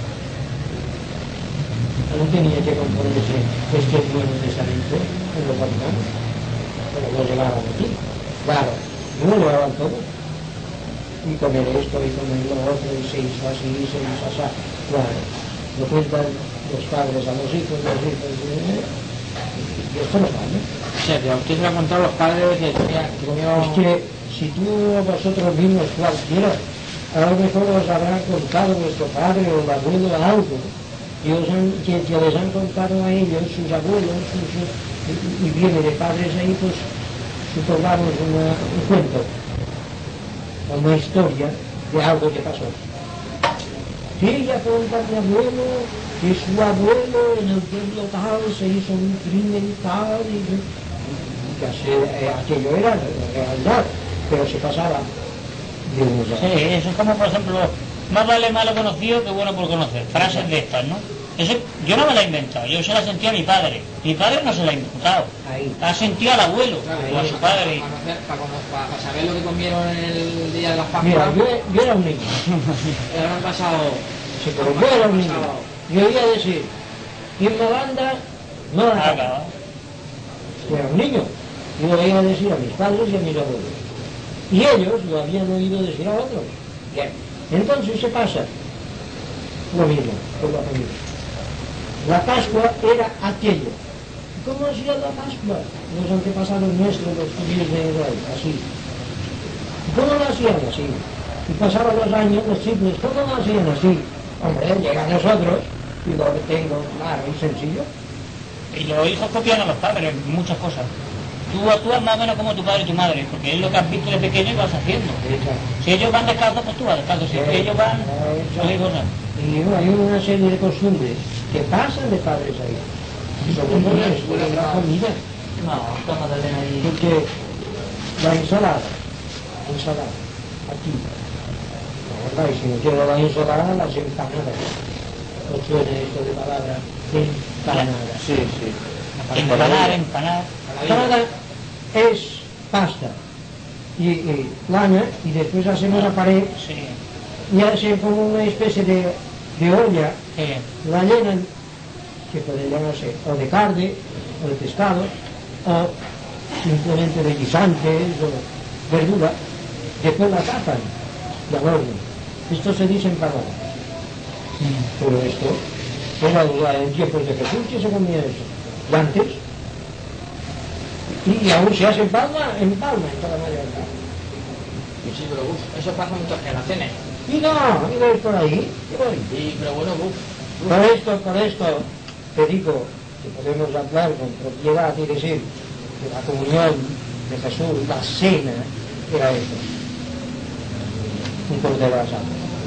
no tenía que componerse este Nuevo Testamento en los Vaticanos, pero lo llevaban aquí. Claro, no lo llevaban todo. Y comer esto y comer lo otro, y se hizo así, se hizo así. Claro, lo cuentan los padres a los hijos, y esto no vale. O sea, que a usted se lo han contado los padres que comían... Es que si tú o vosotros mismos cualquiera, a lo mejor os habrán contado vuestro padre o el abuelo algo, que les han contado a ellos, sus abuelos, y viene de padres ahí, pues supongamos un cuento, una historia de algo que pasó. Sí, ya cuenta mi abuelo, que su abuelo en el pueblo tal se hizo un crimen tal, y que aquello era realidad, pero se pasaba de unos años. Sí, eso es como, por ejemplo, más vale malo conocido que bueno por conocer, frases de estas, ¿no? Eso, yo no me la he inventado, yo se la sentí a mi padre no se la ha inventado, la sentido al abuelo, o a su padre. Para saber lo que comieron el día de las Pascuas. Mira, yo era un niño. Han pasado... Sí, pero yo era un niño. Yo oía decir, quien no anda, no anda. Yo era un niño. Yo oía decir a mis padres y a mis abuelos. Y ellos lo habían oído decir a otros. Bien. Entonces se pasa lo mismo con la familia. La Pascua era aquello. ¿Cómo hacía la Pascua? Los antepasados nuestros, los judíos de Israel, así. ¿Cómo lo hacían así? Y pasaban los años, los siglos, ¿cómo lo hacían así? Hombre, llegan nosotros y lo tengo claro y sencillo. Y los hijos copian a los padres muchas cosas. Tú actúas más o menos como tu padre y tu madre, porque es lo que has visto de pequeño y vas haciendo. Si ellos van descalzos, pues tú vas descalzo. Si ellos van, hay cosas. Y hay una serie de costumbres que pasan de padres a hijos. Sobre todo en la comida. No, toma de ahí. Porque la ensalada, aquí. La verdad, y si no quiero la ensalada, las empanadas. ¿No suena esto de palabra? Empanada. Sí. Empanar. Empanada es pasta y lana, y después hacemos la pared, y hacen como una especie de olla, la llenan, que puede llenarse o de carne, o de pescado, o simplemente de guisantes, o verdura, después la tapan y al horno. Esto se dice empanada. Pero esto era en tiempos de Jesús que se comía eso. Y antes, Y aún se hace en Palma, en toda Mallorca. Y sí, pero eso pasa en muchas generaciones. Y no es por ahí, Sí, pero bueno, Por esto te digo que podemos hablar con propiedad y decir que la comunión de Jesús, la cena, era esto. Un cordero asado.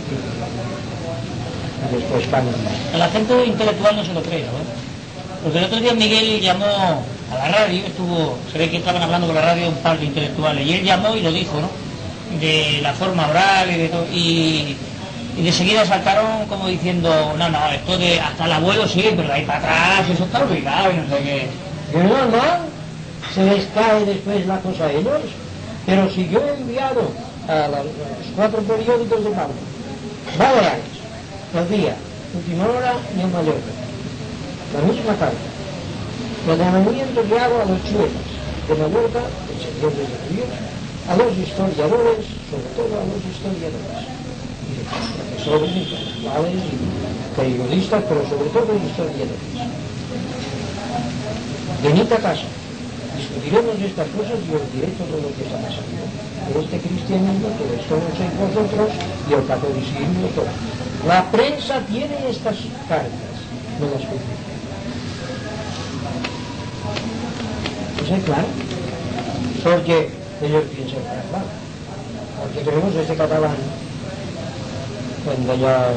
Y después pan. El acento intelectual no se lo cree, ¿no? Porque el otro día Miguel llamó a la radio, se ve que estaban hablando con la radio un par de intelectuales, y él llamó y lo dijo, ¿no? De la forma oral y de todo, y de seguida saltaron como diciendo, no, esto de hasta el abuelo sí, pero de ahí para atrás, eso está olvidado y no sé qué. Que no, se les cae después la cosa a ellos, pero si yo he enviado a los 4 periódicos de Palma, Baleares, El Día, Última Hora y en Mallorca, la misma carta, el llamamiento que hago a los chuetas de Mallorca, descendientes de Ríos, a los historiadores, sobre todo a los historiadores, y de profesores, intelectuales y periodistas, pero sobre todo historiadores. Venid a casa, discutiremos estas cosas y os diré todo lo que está pasando. Este cristianismo, todo esto no sois vosotros, y el catolicismo, todo. La prensa tiene estas cartas, no las publica. ¿Es claro? Porque ellos piensan que es claro. Porque tenemos este catalán, cuando ya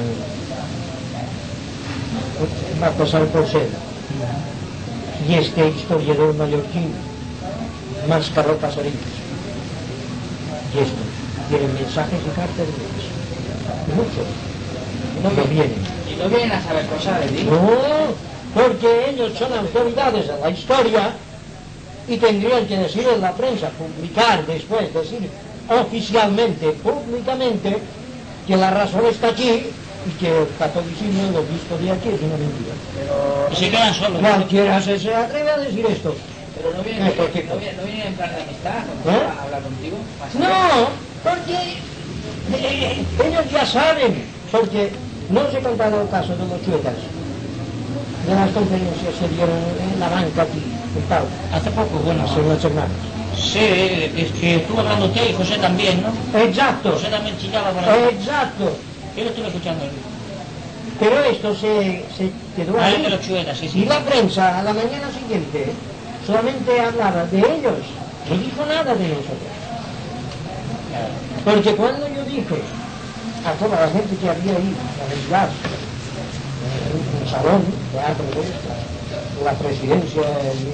va a pasar por ser, y este historiador mallorquín, más Pasarillos, y esto, tienen mensajes y cartas de ellos, muchos, no vienen. Y no vienen a saber cosas de Dios. No, porque ellos son autoridades en la historia y tendrían que decir en la prensa, publicar después, decir oficialmente, públicamente, que la razón está aquí y que el catolicismo, lo visto de aquí, es una mentira. Pero Y se quedan solos. Cualquiera se atreve a decir esto. Pero no vienen en plan de amistad, a hablar contigo. No, porque ellos ya saben, porque no os he contado el caso de los chuetas, de las conferencias que dieron en la banca aquí, en Pau. Hace poco, bueno. Hace unas semanas. Sí, es que estuvo hablando usted y José también, ¿no? Exacto. José también chillaba por ahí. Exacto. Yo lo estuve escuchando. Pero esto se quedó De ahí. los chuetas, sí. Y la prensa a la mañana siguiente solamente hablaba de ellos, no dijo nada de nosotros. Porque cuando yo dije a toda la gente que había ahí a ayudar en un salón, teatro de esto, la presidencia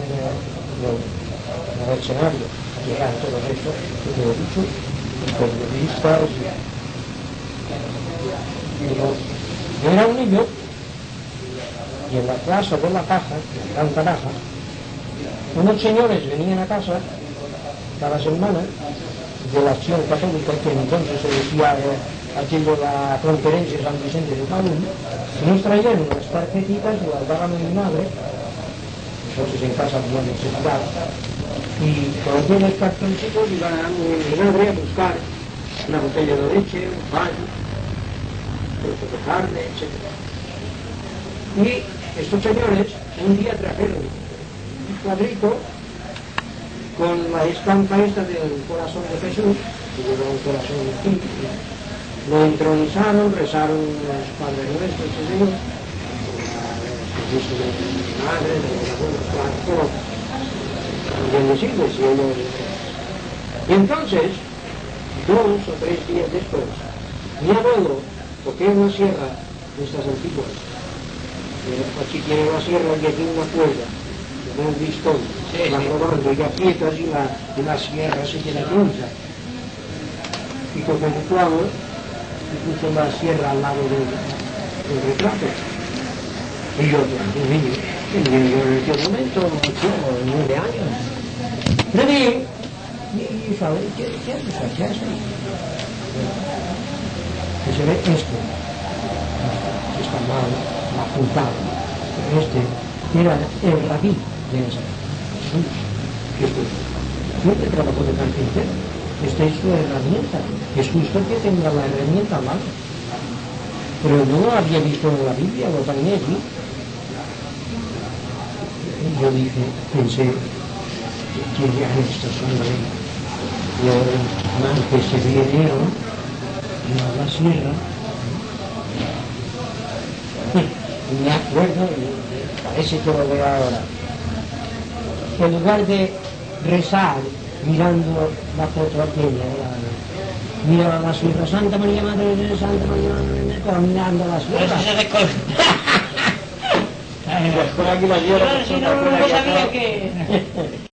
del escenario, que eran todo esto, que te he dicho, periodistas, yo era un niño, y en la plaza de la Paja, en Santa Baja, unos señores venían a casa cada semana de la Acción Católica, que entonces se decía aquello de la conferencia San Vicente de Paúl, y nos traían unas tarjetitas y las daban a mi madre, entonces en casa había necesidad, y con aquellos cartoncitos iban a mi madre a buscar una botella de leche, un pan, trozo de carne, etc. Y estos señores un día trajeron un cuadrito con la estampa esta del corazón de Jesús, que lleva un corazón aquí, lo entronizaron, rezaron los Padres Nuestros, Señor, de mi madre, de mis abuelos, todo, bien decirles, y ellos... Y entonces, 2 o 3 días después, mi abuelo toqué una sierra de estas antiguas, aquí tiene una sierra y aquí una cuerda, un listón, la rodando, y aprietas y la sierra se queda dulce. Y con el clavo, y puso la sierra al lado del retrato. Y yo, un niño en aquel momento, 9 años, le vi, y ¿sabes qué haces? Que se ve esto, que está mal apuntado, pero este era el rabí de esa Jesús, que esto siempre trabajó de carpintero, esta es su herramienta, es justo que tenga la herramienta a mano, pero no lo había visto en la Biblia, lo tenía aquí. Y yo dije, pensé, que estos hombres, los más que se vinieron a la sierra, me acuerdo, parece que lo veo ahora, que en lugar de rezar mirando la foto aquella, miraba la sierra, Santa María Madre de Santa María Madre de Dios, mirando la sierra. Por aquí la sierra. Yo no sabía que...